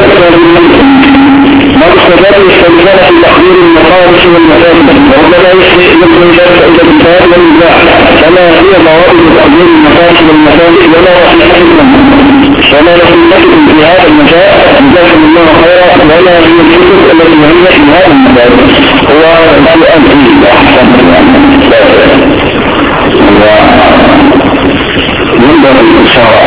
والاستدلال يستدلون في تقدير المخالف والمفاسد وربما يمكن ذلك الى الكتاب والنزاع كما هي ضوابط تقدير المخالف والمفاسد ولا رحمتكم في هذا المجال جزاكم الله خيرا ولا هي الكتب التي هي في هذا المجال هو الان فيه احسن وينبغي الاشاره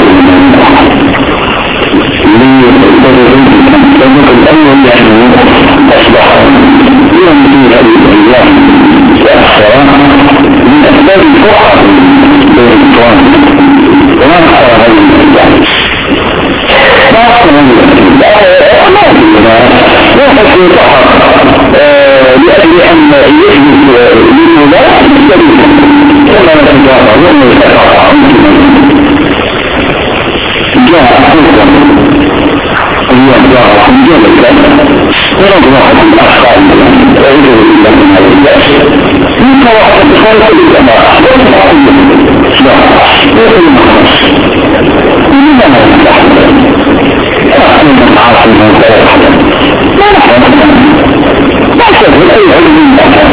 للتدريب الأول يعني أصبح يوم في هذه الأيام وأخرى من أسباب الفقر بين الإخوان وما أخرى هذه الأيام ما أخرى هذه الأيام ما أخرى لا تكون فقط لأجل أن يجلس للمولا يستدرب ولا يتجاهر ولا يتقاطع جاء أخوكم اليوم جاء حمجان الكلام ورد واحد من أخطاء وعيده إلا من هذا الجاس منك واحد بخالة الجماعة ليس معقية لا ليس المخلص لماذا لا نتحدث أحنا نعرف أنه لا يتحدث ما نحن لا تقول أي علم من أحد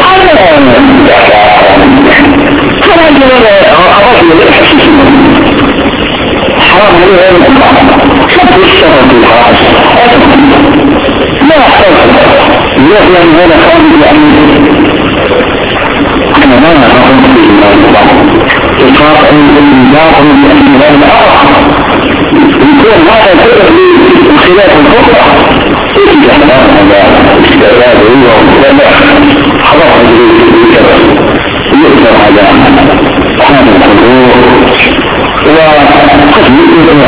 فلا أرجل الإحساس حرام عليه أن يقع شبه الشرط الحراس لا أحتاج لأن هذا خارج لأنه أنا ما نفهم في الله إقاط الإنجاز لأن هذا الأرض يكون هذا سبب لخلاف الخطأ يتجه هذا استعداد هو ولا حرام عليه يؤثر على هذا الحضور وقد بما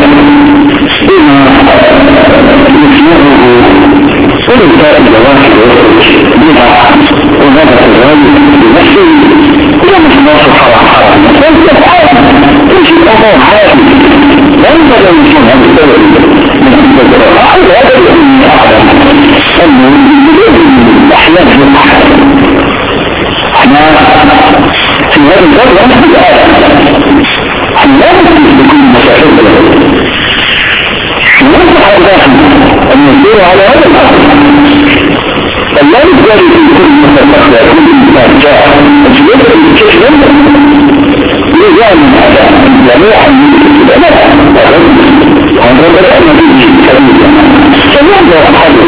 يسمعه وللتالي الواحد بها وهذا الغالي بنفسه هو مصدر حرام تمشي الأمور حالي لا ينبغي أن يكون هذا السبب من التجربة هذا الذي أعلم أنه أحيانا احنا في هذا الباب ونحن الآية لا نسمع بكل مشاهد ونصح الداخل أن يسير على هذا الأمر فلا يزال في كل مشاهد كل إنسان جاء أجلس الكشف يجعل من هذا جميعا هذا بدأنا به كبيرا فلينظر أحدهم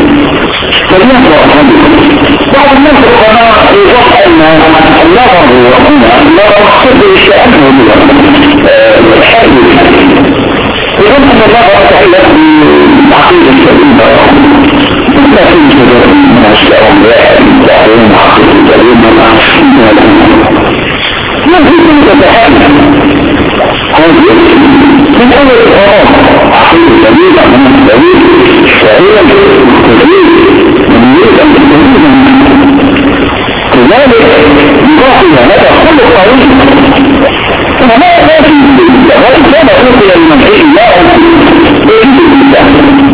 بعض الناس القناة يوضح أن النظر وهنا النظر خصوص لشأنه الحاجة يظن أن النظر يتعلق بعقيدة الكريمة لا توجد من أشياء تعلم عقيدة الكريمة لا يمكن تتحدث هذه من أول الأمر عقيدة الكريمة من الكريم شعيرا كثير لذلك يقول هذا كل الطريق فما لا في الجواب كان أوصي المنحي الله بإذن الله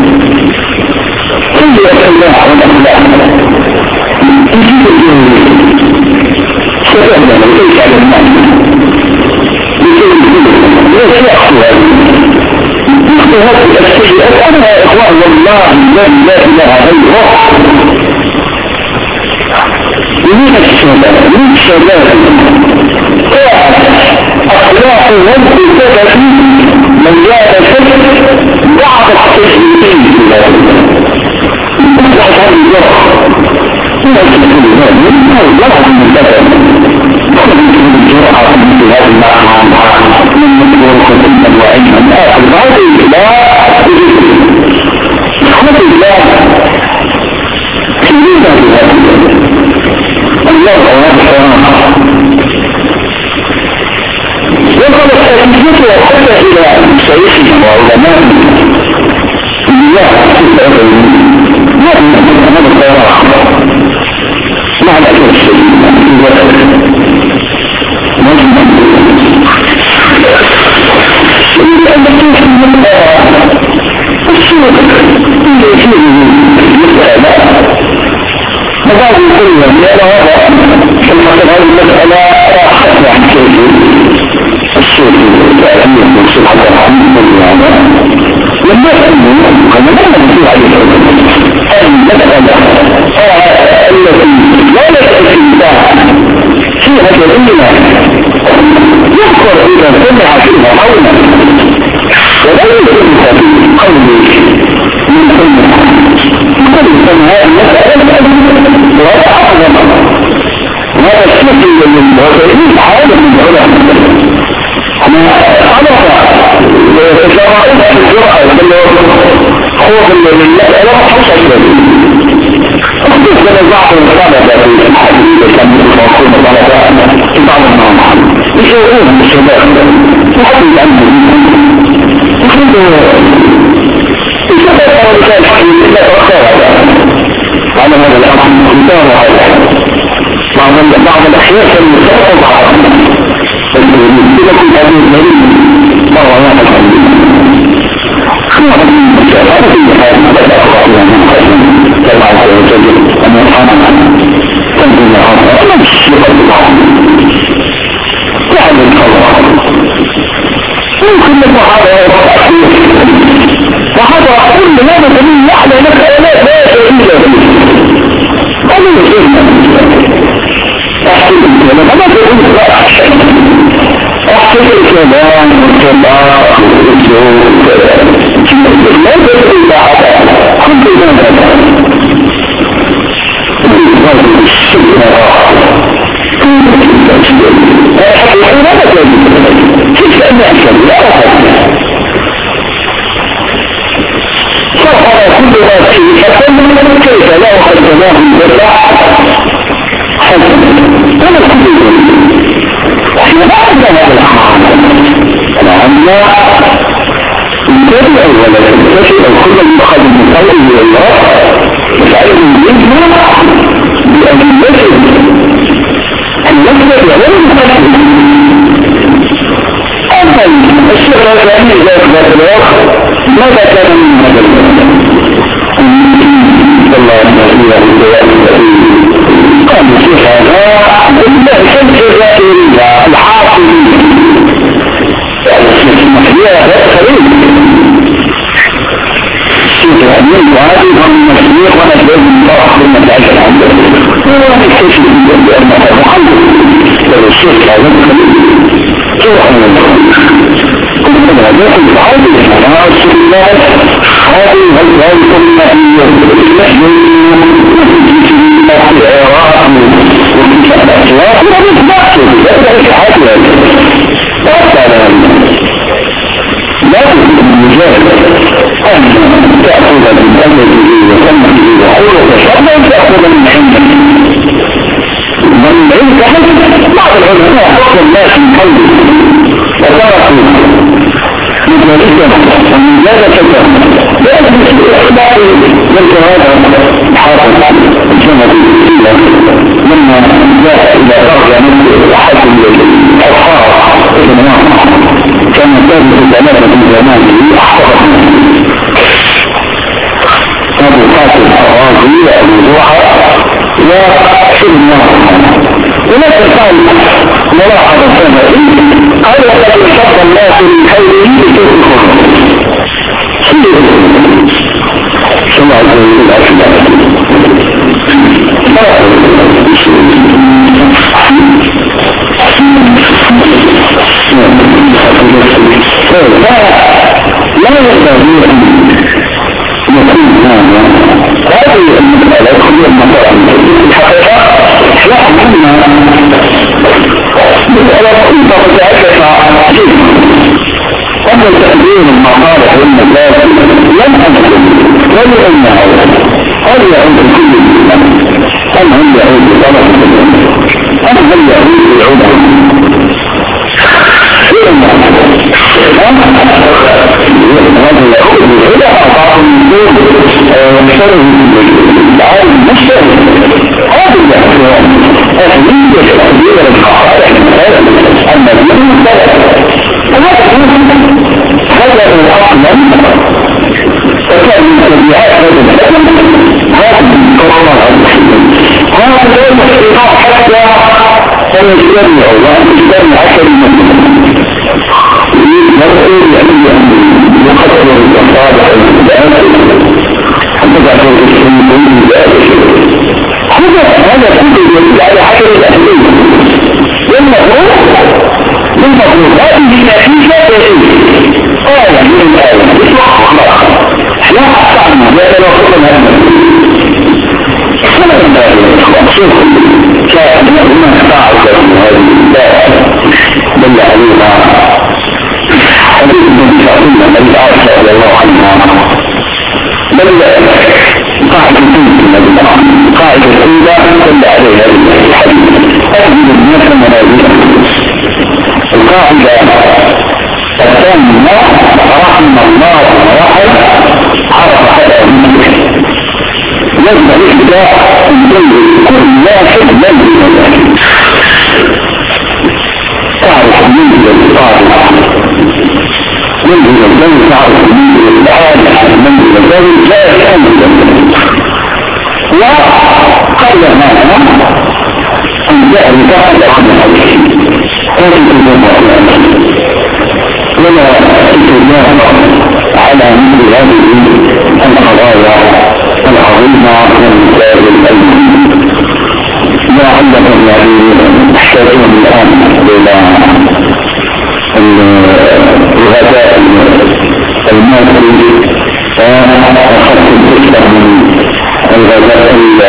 كل يتبع والأخلاق يجيب الجنة ستهدى لكيس على الناس ليس يأخذها هذه السيئات أنا يا إخوان والله لا إله غيره من الشباب أخلاقهم بسبب من جاء شك بعض التشريعين في الله أصبحت هذه الجرح لا تكون ذلك جرح من البدن وممكن الجرح في هذا المعنى من مكبر خطيبا وعلما آخر هذه الإله هذه الإله كلمة بهذا الله وصلت تكليفه حتى إلى شيخنا وعلماء الله لا يمكن هذا القرار مع الأسف الشديد يريد أن تكون من السوق اللي فيه مسألة ماذا يقول لهم يرى هذا كما هذه المسألة أخذ عن كيفه السوق التعليم سبحانه وتعالى لما يقولون هذا ما نقول عليه المسألة التي لا يكفي الإنسان فيها جريمة يذكر إذا سمع فيها قولا ولا يمكن في قوله من سمع يقول سمع المسألة ولا أعظم هذا الشيء للمعترين حاله من العلماء أنا عرف تجارات الجرأة خوف المسألة حصل أخذ بعض الطلبة في الحديث يسمى الفاقون طلبة في بعض المعامل يشعرون بالشباب وحتى الأمر يخذوا يشبه رجال الحديث لا تأخر على هذا الأمر مثال هذا بعض الأحياء المستقبل بعض إذا كنت هذه المريض فهو يعمل حديث خلق المسألة في هذا بدأ أخوة من قسم كما عز وجل أن يرحمنا تنزل هذا أنا الشيء الله يعني الله ممكن لك هذا وهذا كل هذا دليل يحلى لك لا شيء إلا فيه هذا يجب أحسن الكلام أنا تقول لا أحسن الكلام والطلاق والزوج لا تقول لا أحسن كنت ذلك كيف أن أحسن لا أحسن صفر كل ذات حسن كيف لا أحسناه بالله حسن أنا كنت احنا ما عندنا هذا الأمر لأننا نتبع ولا تتبع كل المخاض المطلع إلى الله فعلم يجمع بأن يجب أن يجب ولم يتبع أما الشيخ الثاني ذات الوقت ماذا كان من هذا الوقت الله قام الشيخ هذا بالله شمس الرائرية الحاصلية المحلية هذا خليل الشيخ الأمين وهذه هم المسيح ونجد المطرح بالمتعجل عنده هو يكتشف بأنه محمد لو الشيخ هذا خليل روح من الخليل كل هذا الحاضر رسول الله هذه الغاية النبية العراق والأسواق ونتبعته ذلك حاجة لكن المجال أن تأخذ من أمره وسمه وحوله شرطا تأخذ من عنده من عندك بعض العلماء حكم الناس من قلبه وتركوا مجالسا ومن زاد كذا لأجل الإخبار من هذا الحافظ الجنة الإسلام لما جاء إلى درجة من أحد الأصحاب كان ثابت الزمان من زمانه أحفظه أبو قاسم الرازي أبو زرعة وسلم ولكن قال ملاحظة سنة قال لقد شرط الله من خيره بكيف الخروج سمع الزوج الأسماء لا يستطيع أن يكون هذا هذه المسألة كل المطار الحقيقة لا أمنا مسألة كلها متعلقة عجيب أما تأثير المصالح والمجال لم أمكن ولأنه هل يعود كل الإسلام أم هل يعود طرف الإسلام أم هل يعود بعودة هذا يأخذ إلى أضعاف النجوم ومشاره العالم المشترك هذا الأحوال أهلية الأهلية للحقائق أما الدين مختلف هذا الأصلا فكان من تبعات هذا الحكم هذا القرار هذا لا يستطيع حتى أن يجتمع وأن عشر المسلمين يقدر الأصابع هذا كله يدل على حسب الأهلية والمفروض هذه النتيجة قال من الآية لا أعلم لا يوصل هذا مقصود كان هناك تعرف هذه الآية دل عليها حديث النبي صلى الله عليه وسلم الذي عائشة رضي الله عنها بل قاعدة قاعدة الأولى دل عليها الحديث أجل الناس منازلة القاعدة الثانية رحم الله ورحم عرف حتى المسلم يجب الإبداع أن تنزل كل واحد منزل تعرف منزل الطارق منزل الزوج تعرف منزل العالم منزل الزوج لا يتنزل وقبل هذا أن يعرف عن الحديث ولا اتجاه على مثل هذه القضايا العظيمة والمسائل الألمية لعلهم يعني يحتاجون الآن إلى الغذاء المادي وخط الفكرة من الغذاء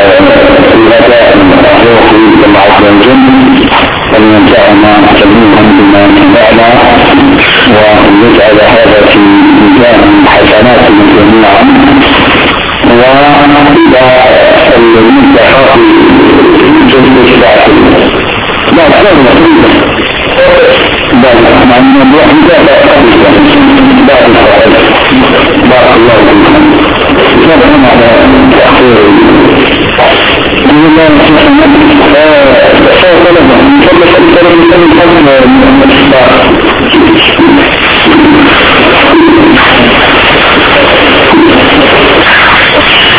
الروحي لله عز وجل أن ينفعنا جميعا بما نفعنا وأن يجعل هذا في ميزان حسناتنا جميعا وإذا المنتحق جزء الشعب لا تكون بل مع أن الوحيد لا تقبل بعد الفعل بارك الله فيكم سبحان على تأخير بسم الله الرحمن الرحيم فوق لهم فضل الكريم من فضل